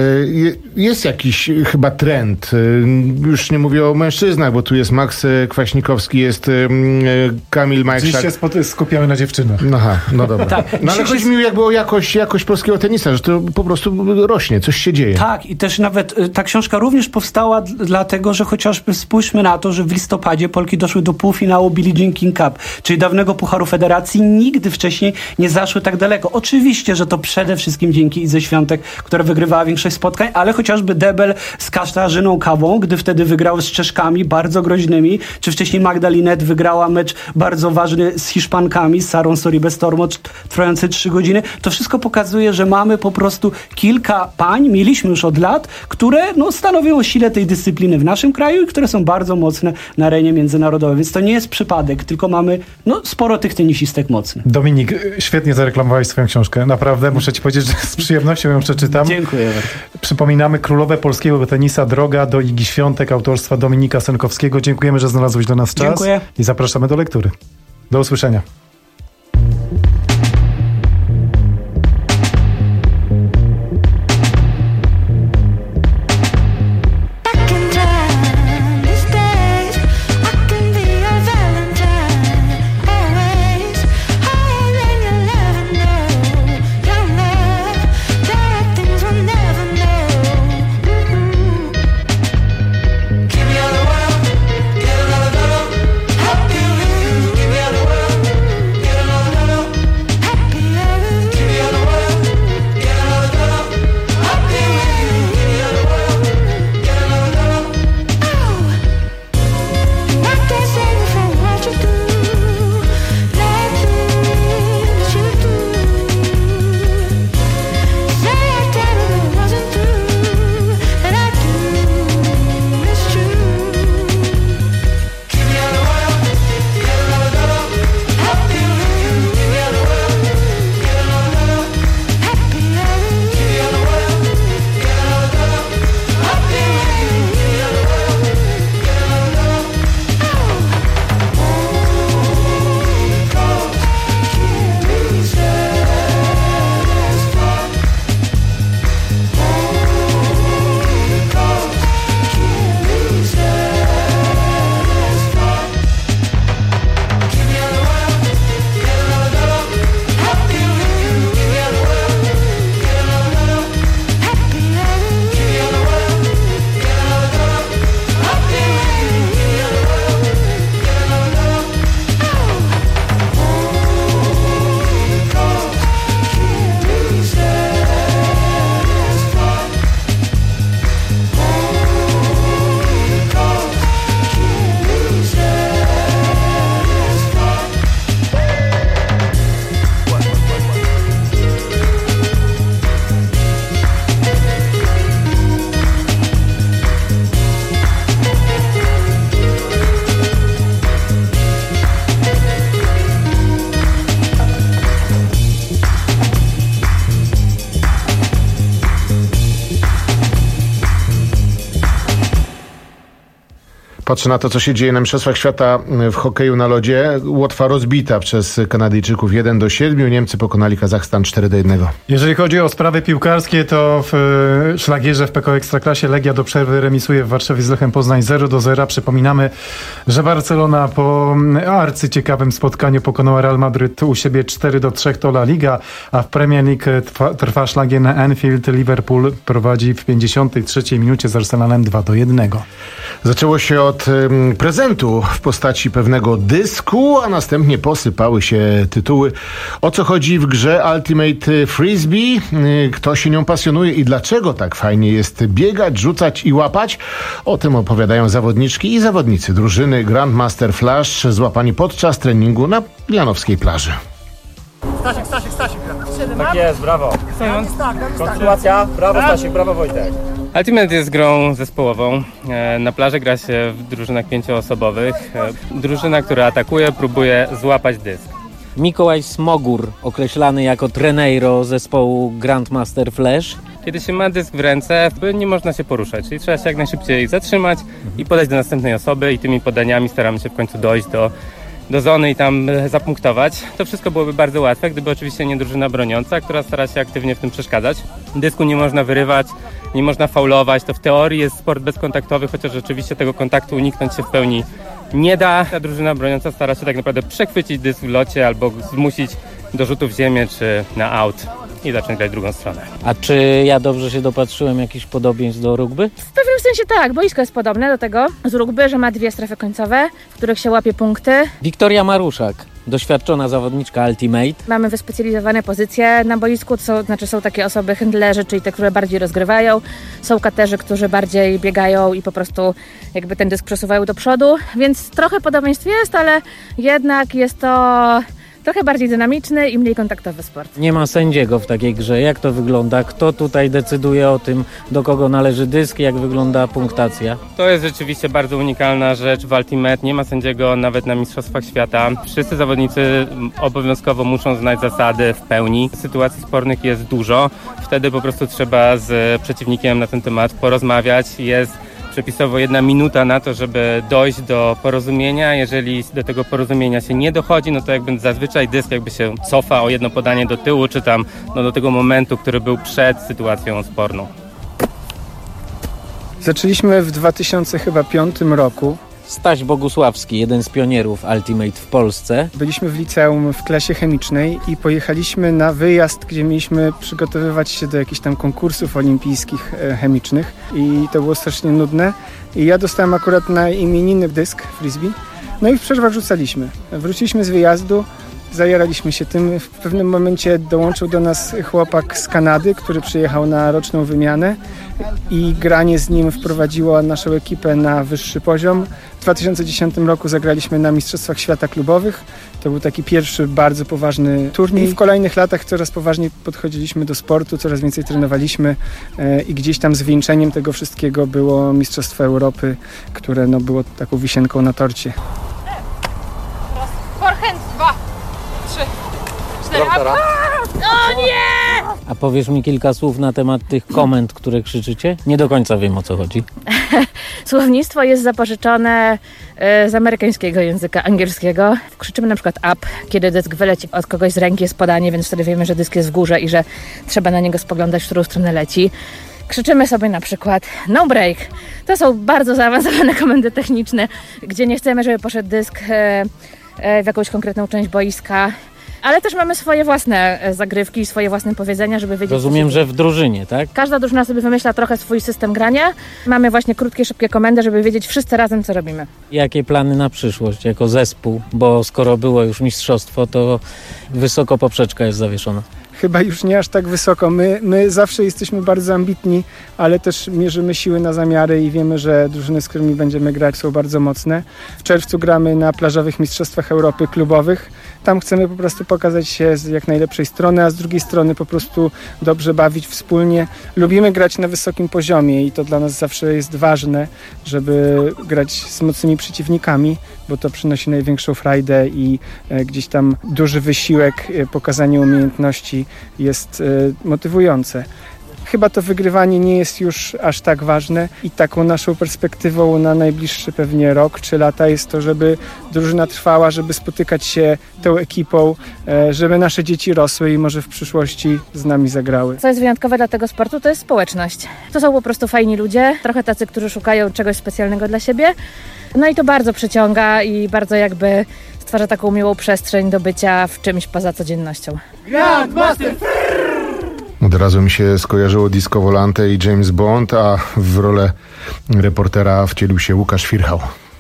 Jest jakiś chyba trend. Już nie mówię o mężczyznach, bo tu jest Max Kwaśnikowski, jest Kamil Majchrzak.
Dziś się skupiamy na dziewczynach.
Aha, no dobra.
Tak,
no ale chodzi mi jakby o jakość, jakość polskiego tenisa, że to po prostu rośnie, coś się dzieje.
Tak, i też nawet ta książka również powstała d- dlatego, że chociażby spójrzmy na to, że w listopadzie Polki doszły do półfinału Billie Jean King Cup, czyli dawnego Pucharu Federacji. Nigdy wcześniej nie zaszły tak daleko. Oczywiście, że to przede wszystkim dzięki Idze Świątek, która wygrywała większość spotkań, ale chociażby Debel z Katarzyną Kawą, gdy wtedy wygrał z Czeszkami bardzo groźnymi, czy wcześniej Magda Linet wygrała mecz bardzo ważny z Hiszpankami, z Sarą Sorribes-Tormo, trwający trzy godziny. To wszystko pokazuje, że mamy po prostu kilka pań, mieliśmy już od lat, które no, stanowią o sile tej dyscypliny w naszym kraju i które są bardzo mocne na arenie międzynarodowej. Więc to nie jest przypadek, tylko mamy no, sporo tych tenisistek mocnych.
Dominik, świetnie zareklamowałeś swoją książkę. Naprawdę muszę ci powiedzieć, że z przyjemnością ją przeczytam.
Dziękuję bardzo.
Przypominamy Królowe Polskiego Tenisa Droga do Igi Świątek autorstwa Dominika Senkowskiego. Dziękujemy, że znalazłeś dla nas czas.
Dziękuję.
I zapraszamy do lektury. Do usłyszenia.
Give me
patrzę na to, co się dzieje na Mistrzostwach Świata w hokeju na lodzie. Łotwa rozbita przez Kanadyjczyków jeden do siedmiu. Niemcy pokonali Kazachstan cztery do jednego.
Jeżeli chodzi o sprawy piłkarskie, to w szlagierze w P K O Ekstraklasie Legia do przerwy remisuje w Warszawie z Lechem Poznań zero do zera. Przypominamy, że Barcelona po arcyciekawym spotkaniu pokonała Real Madryt u siebie cztery do trzech, to La Liga, a w Premier League trwa, trwa szlagier na Anfield. Liverpool prowadzi w pięćdziesiątej trzeciej minucie z Arsenalem dwa do jednego.
Zaczęło się od um, prezentu w postaci pewnego dysku, a następnie posypały się tytuły. O co chodzi w grze Ultimate Frisbee? Kto się nią pasjonuje i dlaczego tak fajnie jest biegać, rzucać i łapać? O tym opowiadają zawodniczki i zawodnicy drużyny Grandmaster Flash złapani podczas treningu na Janowskiej plaży.
Stasiek, Stasiek, Stasiek. Tak jest, brawo. Kontynuacja, brawo Stasiek, brawo Wojtek.
Ultimate jest grą zespołową. Na plaży gra się w drużynach pięcioosobowych. Drużyna, która atakuje, próbuje złapać dysk.
Mikołaj Smogur, określany jako treneiro zespołu Grandmaster Flash.
Kiedy się ma dysk w ręce, nie można się poruszać, czyli trzeba się jak najszybciej zatrzymać i podać do następnej osoby i tymi podaniami staramy się w końcu dojść do, do zony i tam zapunktować. To wszystko byłoby bardzo łatwe, gdyby oczywiście nie drużyna broniąca, która stara się aktywnie w tym przeszkadzać. Dysku nie można wyrywać, nie można faulować. To w teorii jest sport bezkontaktowy, chociaż oczywiście tego kontaktu uniknąć się w pełni nie da. Ta drużyna broniąca stara się tak naprawdę przechwycić dysk w locie albo zmusić do rzutu w ziemię czy na out i zacząć grać drugą stronę.
A czy ja dobrze się dopatrzyłem jakichś podobieństw do rugby?
W pewnym sensie tak. Boisko jest podobne do tego z rugby, że ma dwie strefy końcowe, w których się łapie punkty.
Wiktoria Maruszak, doświadczona zawodniczka Ultimate.
Mamy wyspecjalizowane pozycje na boisku, to są, znaczy są takie osoby handlerzy, czyli te, które bardziej rozgrywają. Są katerzy, którzy bardziej biegają i po prostu jakby ten dysk przesuwają do przodu, więc trochę podobieństw jest, ale jednak jest to trochę bardziej dynamiczny i mniej kontaktowy sport.
Nie ma sędziego w takiej grze. Jak to wygląda? Kto tutaj decyduje o tym, do kogo należy dysk, jak wygląda punktacja?
To jest rzeczywiście bardzo unikalna rzecz w Ultimate. Nie ma sędziego nawet na Mistrzostwach Świata. Wszyscy zawodnicy obowiązkowo muszą znać zasady w pełni. Sytuacji spornych jest dużo. Wtedy po prostu trzeba z przeciwnikiem na ten temat porozmawiać. Jest przepisowo jedna minuta na to, żeby dojść do porozumienia. Jeżeli do tego porozumienia się nie dochodzi, no to jakby zazwyczaj dysk jakby się cofa o jedno podanie do tyłu, czy tam no, do tego momentu, który był przed sytuacją sporną.
Zaczęliśmy w dwa tysiące piątym roku.
Staś Bogusławski, jeden z pionierów Ultimate w Polsce.
Byliśmy w liceum w klasie chemicznej i pojechaliśmy na wyjazd, gdzie mieliśmy przygotowywać się do jakichś tam konkursów olimpijskich chemicznych i to było strasznie nudne. I ja dostałem akurat na imieniny dysk frisbee, no i w przerwach rzucaliśmy. Wróciliśmy z wyjazdu, zajaraliśmy się tym. W pewnym momencie dołączył do nas chłopak z Kanady, który przyjechał na roczną wymianę i granie z nim wprowadziło naszą ekipę na wyższy poziom. W dwa tysiące dziesiątym roku zagraliśmy na Mistrzostwach Świata Klubowych. To był taki pierwszy bardzo poważny turniej. W kolejnych latach coraz poważniej podchodziliśmy do sportu, coraz więcej trenowaliśmy i gdzieś tam zwieńczeniem tego wszystkiego było Mistrzostwo Europy, które no, było taką wisienką na torcie.
Forehand, dwa, trzy, cztery, o nie!
A powiesz mi kilka słów na temat tych komend, które krzyczycie? Nie do końca wiem, o co chodzi.
Słownictwo jest zapożyczone z amerykańskiego języka angielskiego. Krzyczymy na przykład up, kiedy dysk wyleci od kogoś z ręki, jest podanie, więc wtedy wiemy, że dysk jest w górze i że trzeba na niego spoglądać, w którą stronę leci. Krzyczymy sobie na przykład no break. To są bardzo zaawansowane komendy techniczne, gdzie nie chcemy, żeby poszedł dysk w jakąś konkretną część boiska. Ale też mamy swoje własne zagrywki, swoje własne powiedzenia, żeby wiedzieć...
Rozumiem, że w drużynie, tak?
Każda drużyna sobie wymyśla trochę swój system grania. Mamy właśnie krótkie, szybkie komendy, żeby wiedzieć wszyscy razem, co robimy.
Jakie plany na przyszłość jako zespół? Bo skoro było już mistrzostwo, to wysoko poprzeczka jest zawieszona.
Chyba już nie aż tak wysoko. My, my zawsze jesteśmy bardzo ambitni, ale też mierzymy siły na zamiary i wiemy, że drużyny, z którymi będziemy grać, są bardzo mocne. W czerwcu gramy na plażowych Mistrzostwach Europy klubowych. Tam chcemy po prostu pokazać się z jak najlepszej strony, a z drugiej strony po prostu dobrze bawić wspólnie. Lubimy grać na wysokim poziomie i to dla nas zawsze jest ważne, żeby grać z mocnymi przeciwnikami, bo to przynosi największą frajdę i gdzieś tam duży wysiłek, pokazanie umiejętności jest motywujące. chyba to wygrywanie nie jest już aż tak ważne i taką naszą perspektywą na najbliższy pewnie rok czy lata jest to, żeby drużyna trwała, żeby spotykać się tą ekipą, żeby nasze dzieci rosły i może w przyszłości z nami zagrały.
Co jest wyjątkowe dla tego sportu, to jest społeczność. To są po prostu fajni ludzie, trochę tacy, którzy szukają czegoś specjalnego dla siebie. No i to bardzo przyciąga i bardzo jakby stwarza taką miłą przestrzeń do bycia w czymś poza codziennością.
Grandmaster! Od razu mi się skojarzyło Disco Volante i James Bond, a w rolę reportera wcielił się Łukasz Firchał.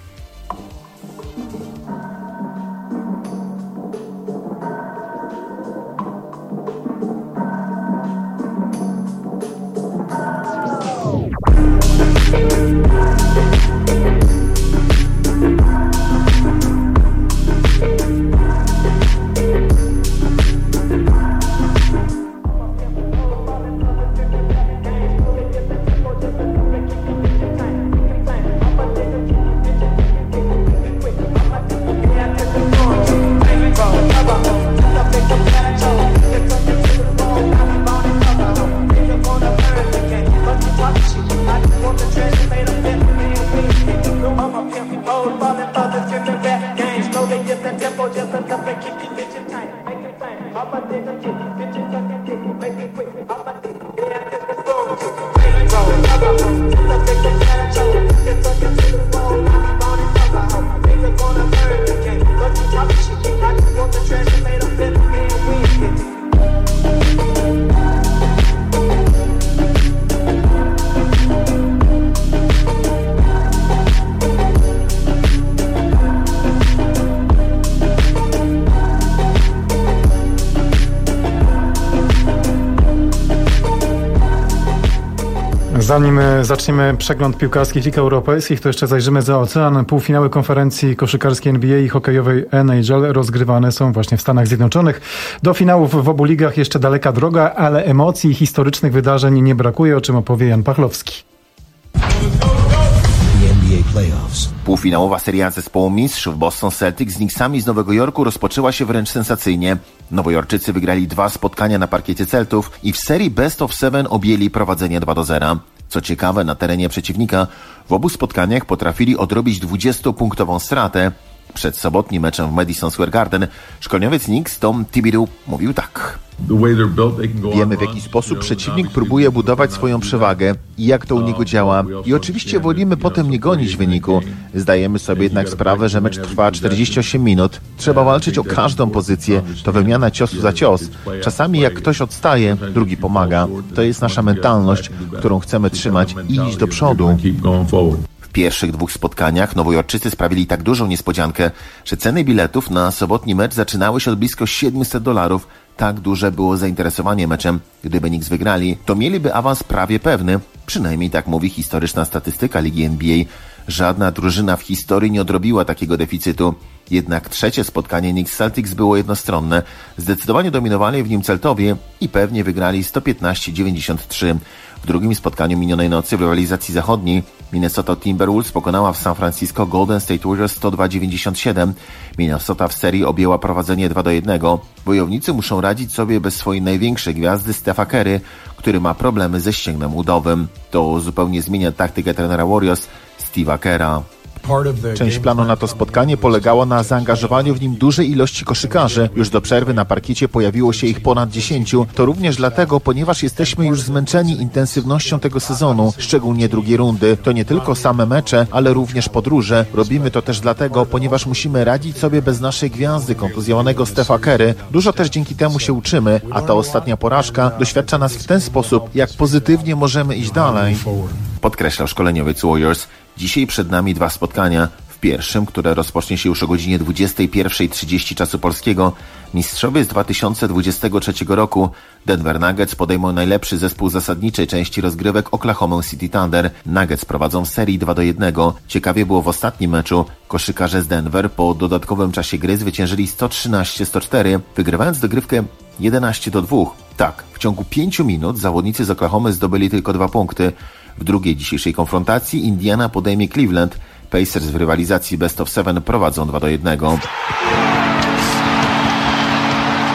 Zanim zaczniemy przegląd piłkarskich lig europejskich, to jeszcze zajrzymy za ocean. Półfinały konferencji koszykarskiej N B A i hokejowej N H L rozgrywane są właśnie w Stanach Zjednoczonych. Do finałów w obu ligach jeszcze daleka droga, ale emocji i historycznych wydarzeń nie brakuje, o czym opowie Jan Pachlowski.
Półfinałowa seria zespołu mistrzów Boston Celtics z Knicksami z Nowego Jorku rozpoczęła się wręcz sensacyjnie. Nowojorczycy wygrali dwa spotkania na parkiecie Celtów i w serii Best of Seven objęli prowadzenie dwa do zera. Co ciekawe, na terenie przeciwnika w obu spotkaniach potrafili odrobić dwudziestopunktową stratę. Przed sobotnim meczem w Madison Square Garden szkoleniowiec Knicks Tom Thibodeau mówił tak.
Wiemy, w jaki sposób przeciwnik próbuje budować swoją przewagę i jak to u niego działa. I oczywiście wolimy potem nie gonić wyniku. Zdajemy sobie jednak sprawę, że mecz trwa czterdzieści osiem minut. Trzeba walczyć o każdą pozycję. To wymiana ciosu za cios. Czasami jak ktoś odstaje, drugi pomaga. To jest nasza mentalność, którą chcemy trzymać i iść do przodu.
W pierwszych dwóch spotkaniach Nowojorczycy sprawili tak dużą niespodziankę, że ceny biletów na sobotni mecz zaczynały się od blisko siedemset dolarów. Tak duże było zainteresowanie meczem. Gdyby Knicks wygrali, to mieliby awans prawie pewny. Przynajmniej tak mówi historyczna statystyka Ligi N B A. Żadna drużyna w historii nie odrobiła takiego deficytu. Jednak trzecie spotkanie Knicks Celtics było jednostronne. Zdecydowanie dominowali w nim Celtowie i pewnie wygrali sto piętnaście dziewięćdziesiąt trzy. W drugim spotkaniu minionej nocy w rywalizacji zachodniej Minnesota Timberwolves pokonała w San Francisco Golden State Warriors sto dwa dziewięćdziesiąt siedem. Minnesota w serii objęła prowadzenie dwa do jednego. Wojownicy muszą radzić sobie bez swojej największej gwiazdy Stepha Curry, który ma problemy ze ścięgnem udowym. To zupełnie zmienia taktykę trenera Warriors Steve'a Kerra.
Część planu na to spotkanie polegała na zaangażowaniu w nim dużej ilości koszykarzy. Już do przerwy na parkiecie pojawiło się ich ponad dziesięciu. To również dlatego, ponieważ jesteśmy już zmęczeni intensywnością tego sezonu, szczególnie drugiej rundy. To nie tylko same mecze, ale również podróże. Robimy to też dlatego, ponieważ musimy radzić sobie bez naszej gwiazdy kontuzjowanego Stepha Curry. Dużo też dzięki temu się uczymy, a ta ostatnia porażka doświadcza nas w ten sposób, jak pozytywnie możemy iść dalej.
Podkreślał szkoleniowiec Warriors. Dzisiaj przed nami dwa spotkania. W pierwszym, które rozpocznie się już o godzinie dwudziestej pierwszej trzydzieści czasu polskiego, mistrzowie z dwa tysiące dwudziestego trzeciego roku Denver Nuggets podejmą najlepszy zespół zasadniczej części rozgrywek Oklahoma City Thunder. Nuggets prowadzą w serii dwa do jednego. Ciekawie było w ostatnim meczu. Koszykarze z Denver po dodatkowym czasie gry zwyciężyli sto trzynaście sto cztery, wygrywając dogrywkę jedenaście do dwóch. Tak, w ciągu pięciu minut zawodnicy z Oklahomy zdobyli tylko dwa punkty. W drugiej dzisiejszej konfrontacji Indiana podejmie Cleveland. Pacers w rywalizacji Best of Seven prowadzą dwa do jednego.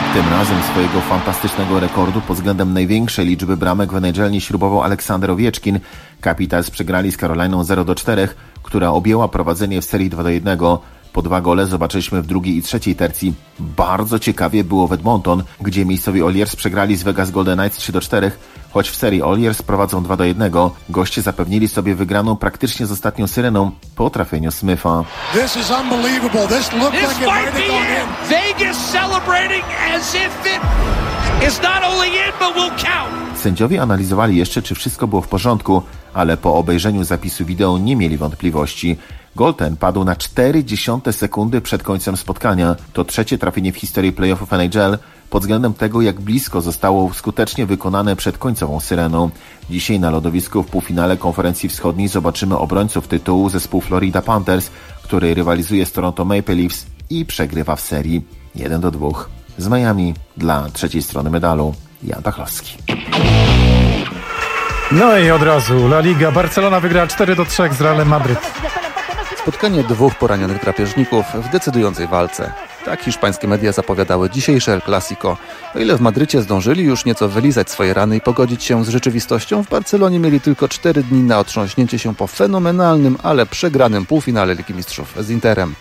Tym razem swojego fantastycznego rekordu pod względem największej liczby bramek w N H L nie śrubował Aleksander Owieczkin. Capitals przegrali z Caroliną zero do czterech, która objęła prowadzenie w serii dwa do jednego. Po dwa gole zobaczyliśmy w drugiej i trzeciej tercji. Bardzo ciekawie było w Edmonton, gdzie miejscowi Oilers przegrali z Vegas Golden Knights trzy do czterech, choć w serii Oilers prowadzą dwa do jednego. Goście zapewnili sobie wygraną praktycznie z ostatnią syreną po trafieniu Smitha.
This is unbelievable. This looked
This
like it might have gone in.
Vegas celebrating as if it is not only in, but will count.
Sędziowie analizowali jeszcze, czy wszystko było w porządku, ale po obejrzeniu zapisu wideo nie mieli wątpliwości. Gol ten padł na cztery dziesiąte sekundy przed końcem spotkania. To trzecie trafienie w historii playoffów N H L pod względem tego, jak blisko zostało skutecznie wykonane przed końcową syreną. Dzisiaj na lodowisku w półfinale konferencji wschodniej zobaczymy obrońców tytułu zespół Florida Panthers, który rywalizuje z Toronto Maple Leafs i przegrywa w serii jeden do dwóch. Z Miami dla trzeciej strony medalu Jan Pachlowski.
No i od razu La Liga. Barcelona wygrała cztery do trzech z Realem Madryt.
Spotkanie dwóch poranionych drapieżników w decydującej walce. Tak hiszpańskie media zapowiadały dzisiejsze El Clasico. O ile w Madrycie zdążyli już nieco wylizać swoje rany i pogodzić się z rzeczywistością, w Barcelonie mieli tylko cztery dni na otrząśnięcie się po fenomenalnym, ale przegranym półfinale Ligi Mistrzów z Interem.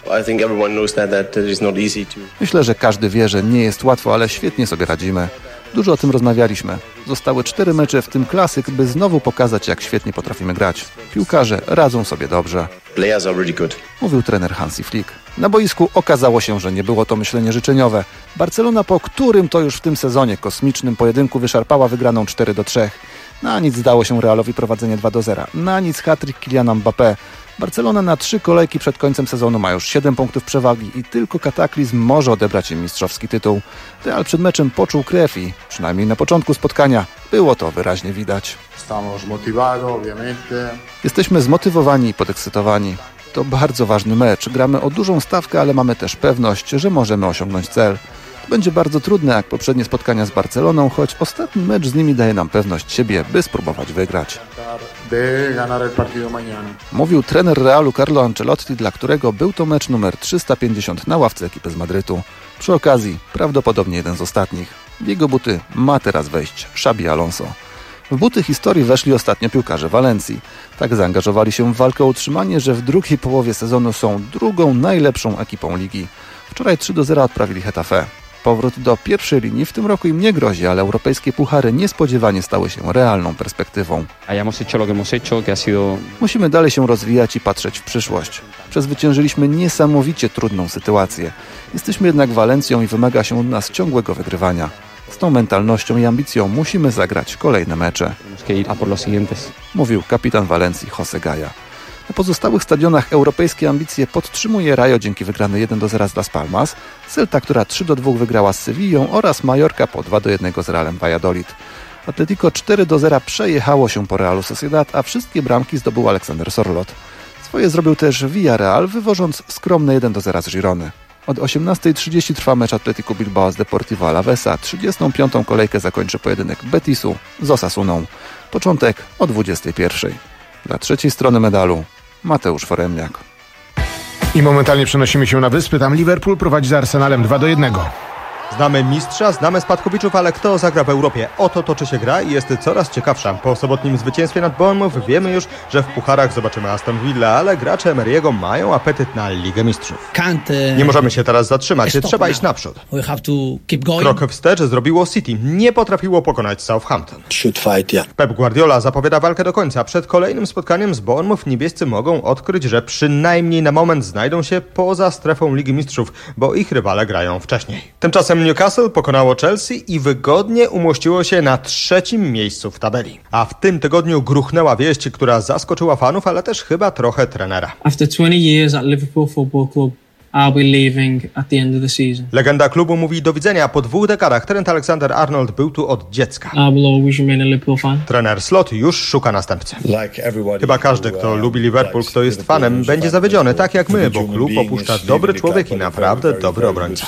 Myślę, że każdy wie, że nie jest łatwo, ale świetnie sobie radzimy. Dużo o tym rozmawialiśmy. Zostały cztery mecze, w tym klasyk, by znowu pokazać, jak świetnie potrafimy grać. Piłkarze radzą sobie dobrze. Mówił trener Hansi Flick. Na boisku okazało się, że nie było to myślenie życzeniowe. Barcelona, po którym to już w tym sezonie kosmicznym pojedynku wyszarpała wygraną cztery do trzech. Na nic zdało się Realowi prowadzenie dwa do zera. Na nic hat-trick Kyliana Mbappé. Barcelona na trzy kolejki przed końcem sezonu ma już siedem punktów przewagi i tylko kataklizm może odebrać im mistrzowski tytuł. Real przed meczem poczuł krew i, przynajmniej na początku spotkania, było to wyraźnie widać. Jesteśmy zmotywowani i podekscytowani. To bardzo ważny mecz. Gramy o dużą stawkę, ale mamy też pewność, że możemy osiągnąć cel. To będzie bardzo trudne jak poprzednie spotkania z Barceloną, choć ostatni mecz z nimi daje nam pewność siebie, by spróbować wygrać. Mówił trener Realu Carlo Ancelotti, dla którego był to mecz numer trzysta pięćdziesiąt na ławce ekipy z Madrytu. Przy okazji prawdopodobnie jeden z ostatnich. W jego buty ma teraz wejść Xabi Alonso. W buty historii weszli ostatnio piłkarze Walencji. Tak zaangażowali się w walkę o utrzymanie, że w drugiej połowie sezonu są drugą najlepszą ekipą ligi. Wczoraj trzy do zera odprawili Getafe. Powrót do pierwszej linii w tym roku im nie grozi, ale europejskie puchary niespodziewanie stały się realną perspektywą. Musimy dalej się rozwijać i patrzeć w przyszłość. Przezwyciężyliśmy niesamowicie trudną sytuację. Jesteśmy jednak Walencją i wymaga się od nas ciągłego wygrywania. Z tą mentalnością i ambicją musimy zagrać kolejne mecze. Mówił kapitan Walencji José Gaya. Na pozostałych stadionach europejskie ambicje podtrzymuje Rayo dzięki wygranej jeden do zera z Las Palmas, Celta, która trzy do dwóch wygrała z Sewillą oraz Mallorca po dwa do jednego z Realem Valladolid. Atletico cztery do zera przejechało się po Realu Sociedad, a wszystkie bramki zdobył Aleksander Sorlot. Swoje zrobił też Villarreal, wywożąc skromne jeden do zera z Girony. Od osiemnastej trzydzieści trwa mecz Atletico Bilbao z Deportivo Alavesa. trzydziestą piątą kolejkę zakończy pojedynek Betisu z Osasuną. Początek o dwudziestej pierwszej. Dla trzeciej strony medalu Mateusz Foremniak.
I momentalnie przenosimy się na Wyspy. Tam Liverpool prowadzi z Arsenalem dwa do jednego.
Znamy mistrza, znamy spadkowiczów, ale kto zagra w Europie? Oto toczy się gra i jest coraz ciekawsza. Po sobotnim zwycięstwie nad Bournemouth wiemy już, że w pucharach zobaczymy Aston Villa, ale gracze Emery'ego mają apetyt na Ligę Mistrzów. Nie możemy się teraz zatrzymać, trzeba iść naprzód. Krok wstecz zrobiło City, nie potrafiło pokonać Southampton. Pep Guardiola zapowiada walkę do końca. Przed kolejnym spotkaniem z Bournemouth niebiescy mogą odkryć, że przynajmniej na moment znajdą się poza strefą Ligi Mistrzów, bo ich rywale grają wcześniej. Tymczasem Newcastle pokonało Chelsea i wygodnie umościło się na trzecim miejscu w tabeli. A w tym tygodniu gruchnęła wieść, która zaskoczyła fanów, ale też chyba trochę trenera.
After twenty years at Liverpool Football Club, I'll be leaving at the end of the season.
Legenda klubu mówi do widzenia. Po dwóch dekadach Trent Alexander-Arnold był tu od dziecka.
I will always remain a Liverpool fan.
Trener Slot już szuka następcy. Chyba każdy, kto lubi Liverpool, kto jest fanem, będzie zawiedziony, tak jak my, bo klub opuszcza dobry człowiek i naprawdę dobry obrońca.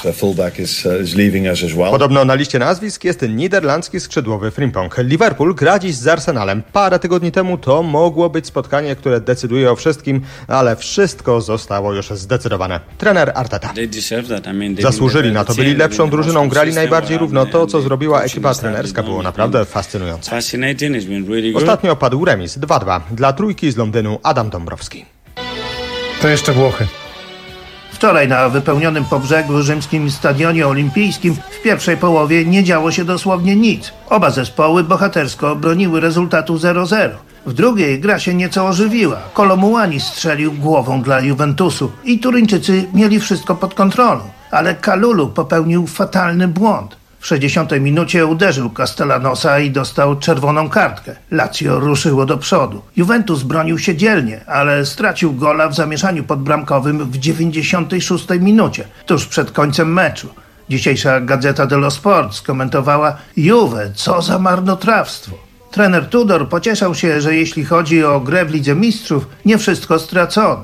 Podobno na liście nazwisk jest niderlandzki skrzydłowy Frimpong. Liverpool gra dziś z Arsenalem. Parę tygodni temu to mogło być spotkanie, które decyduje o wszystkim, ale wszystko zostało już zdecydowane. trener Arteta. Zasłużyli na to, byli lepszą drużyną, grali najbardziej równo. To, co zrobiła ekipa trenerska, było naprawdę fascynujące. Ostatnio padł remis dwa dwa dla trójki z Londynu Adam Dąbrowski.
To jeszcze Włochy.
Wczoraj na wypełnionym po brzegu rzymskim stadionie olimpijskim w pierwszej połowie nie działo się dosłownie nic. Oba zespoły bohatersko broniły rezultatu zero zero. W drugiej gra się nieco ożywiła. Kolo Muani strzelił głową dla Juventusu i Turyńczycy mieli wszystko pod kontrolą. Ale Kalulu popełnił fatalny błąd. W sześćdziesiątej minucie uderzył Castellanosa i dostał czerwoną kartkę. Lazio ruszyło do przodu. Juventus bronił się dzielnie, ale stracił gola w zamieszaniu podbramkowym w dziewięćdziesiątej szóstej minucie, tuż przed końcem meczu. Dzisiejsza Gazeta dello Sport skomentowała: Juve, co za marnotrawstwo. Trener Tudor pocieszał się, że jeśli chodzi o grę w Lidze Mistrzów, nie wszystko stracone.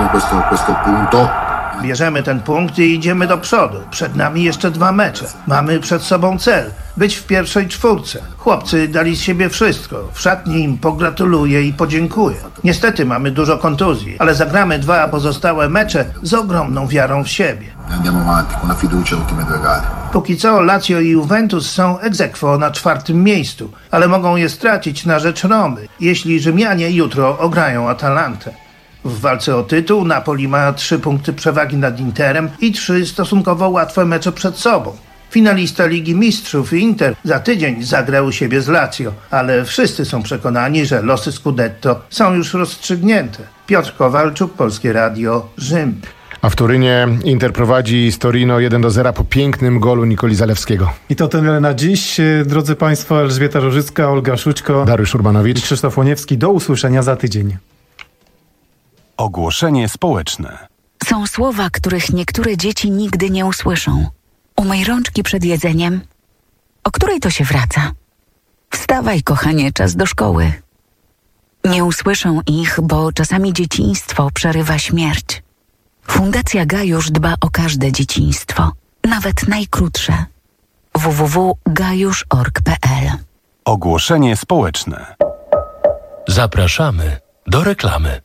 Bierzemy ten punkt i idziemy do przodu. Przed nami jeszcze dwa mecze. Mamy przed sobą cel. Być w pierwszej czwórce. Chłopcy dali z siebie wszystko. W szatni im pogratuluję i podziękuję. Niestety mamy dużo kontuzji, ale zagramy dwa pozostałe mecze z ogromną wiarą w siebie. Póki co Lazio i Juventus są ex aequo na czwartym miejscu, ale mogą je stracić na rzecz Romy, jeśli Rzymianie jutro ograją Atalantę. W walce o tytuł Napoli ma trzy punkty przewagi nad Interem i trzy stosunkowo łatwe mecze przed sobą. Finalista Ligi Mistrzów Inter za tydzień zagra u siebie z Lazio, ale wszyscy są przekonani, że losy Scudetto są już rozstrzygnięte. Piotr Kowalczuk, Polskie Radio, Rzym.
A w Turynie Inter prowadzi z Torino jeden do zera po pięknym golu Nikoli Zalewskiego.
I to tyle na dziś. Drodzy Państwo, Elżbieta Rożycka, Olga Szućko,
Dariusz Urbanowicz
i Krzysztof Łoniewski. Do usłyszenia za tydzień.
Ogłoszenie społeczne.
Są słowa, których niektóre dzieci nigdy nie usłyszą. Umyj rączki przed jedzeniem. O której to się wraca? Wstawaj, kochanie, czas do szkoły. Nie usłyszą ich, bo czasami dzieciństwo przerywa śmierć. Fundacja Gajusz dba o każde dzieciństwo, nawet najkrótsze. w w w kropka gajusz kropka org kropka p l.
Ogłoszenie społeczne. Zapraszamy do reklamy.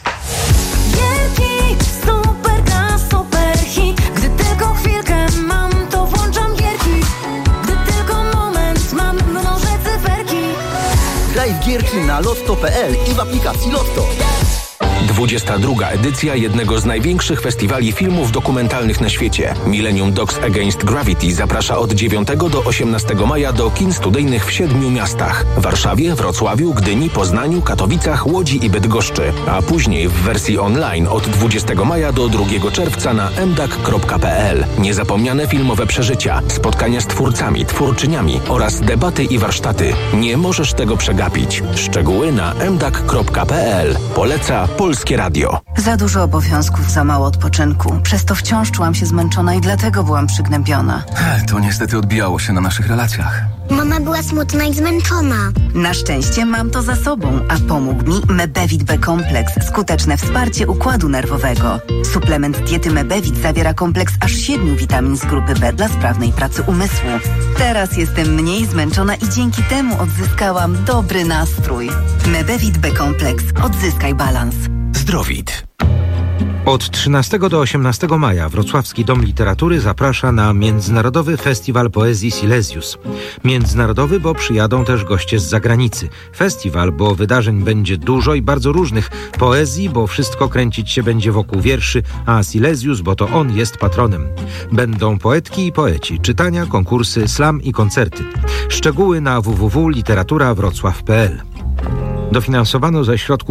Graj w gierki na lotto kropka p l i w aplikacji Lotto.
dwudziesta druga edycja jednego z największych festiwali filmów dokumentalnych na świecie. Millennium Dogs Against Gravity zaprasza od dziewiątego do osiemnastego maja do kin studyjnych w siedmiu miastach. Warszawie, Wrocławiu, Gdyni, Poznaniu, Katowicach, Łodzi i Bydgoszczy. A później w wersji online od dwudziestego maja do drugiego czerwca na m d a k kropka p l. Niezapomniane filmowe przeżycia, spotkania z twórcami, twórczyniami oraz debaty i warsztaty. Nie możesz tego przegapić. Szczegóły na m d a k kropka p l. Poleca Polskie Radio.
Za dużo obowiązków, za mało odpoczynku. Przez to wciąż czułam się zmęczona i dlatego byłam przygnębiona.
To niestety odbijało się na naszych relacjach.
Mama była smutna i zmęczona.
Na szczęście mam to za sobą, a pomógł mi Mebevit B Kompleks. Skuteczne wsparcie układu nerwowego. Suplement diety Mebevit zawiera kompleks aż siedmiu witamin z grupy B dla sprawnej pracy umysłu. Teraz jestem mniej zmęczona i dzięki temu odzyskałam dobry nastrój. Mebevit B Kompleks. Odzyskaj balans.
Zdrowit. Od trzynastego do osiemnastego maja Wrocławski Dom Literatury zaprasza na Międzynarodowy Festiwal Poezji Silesius. Międzynarodowy, bo przyjadą też goście z zagranicy. Festiwal, bo wydarzeń będzie dużo i bardzo różnych. Poezji, bo wszystko kręcić się będzie wokół wierszy, a Silesius, bo to on jest patronem. Będą poetki i poeci, czytania, konkursy, slam i koncerty. Szczegóły na w w w kropka literatura wrocław kropka p l. Dofinansowano ze środków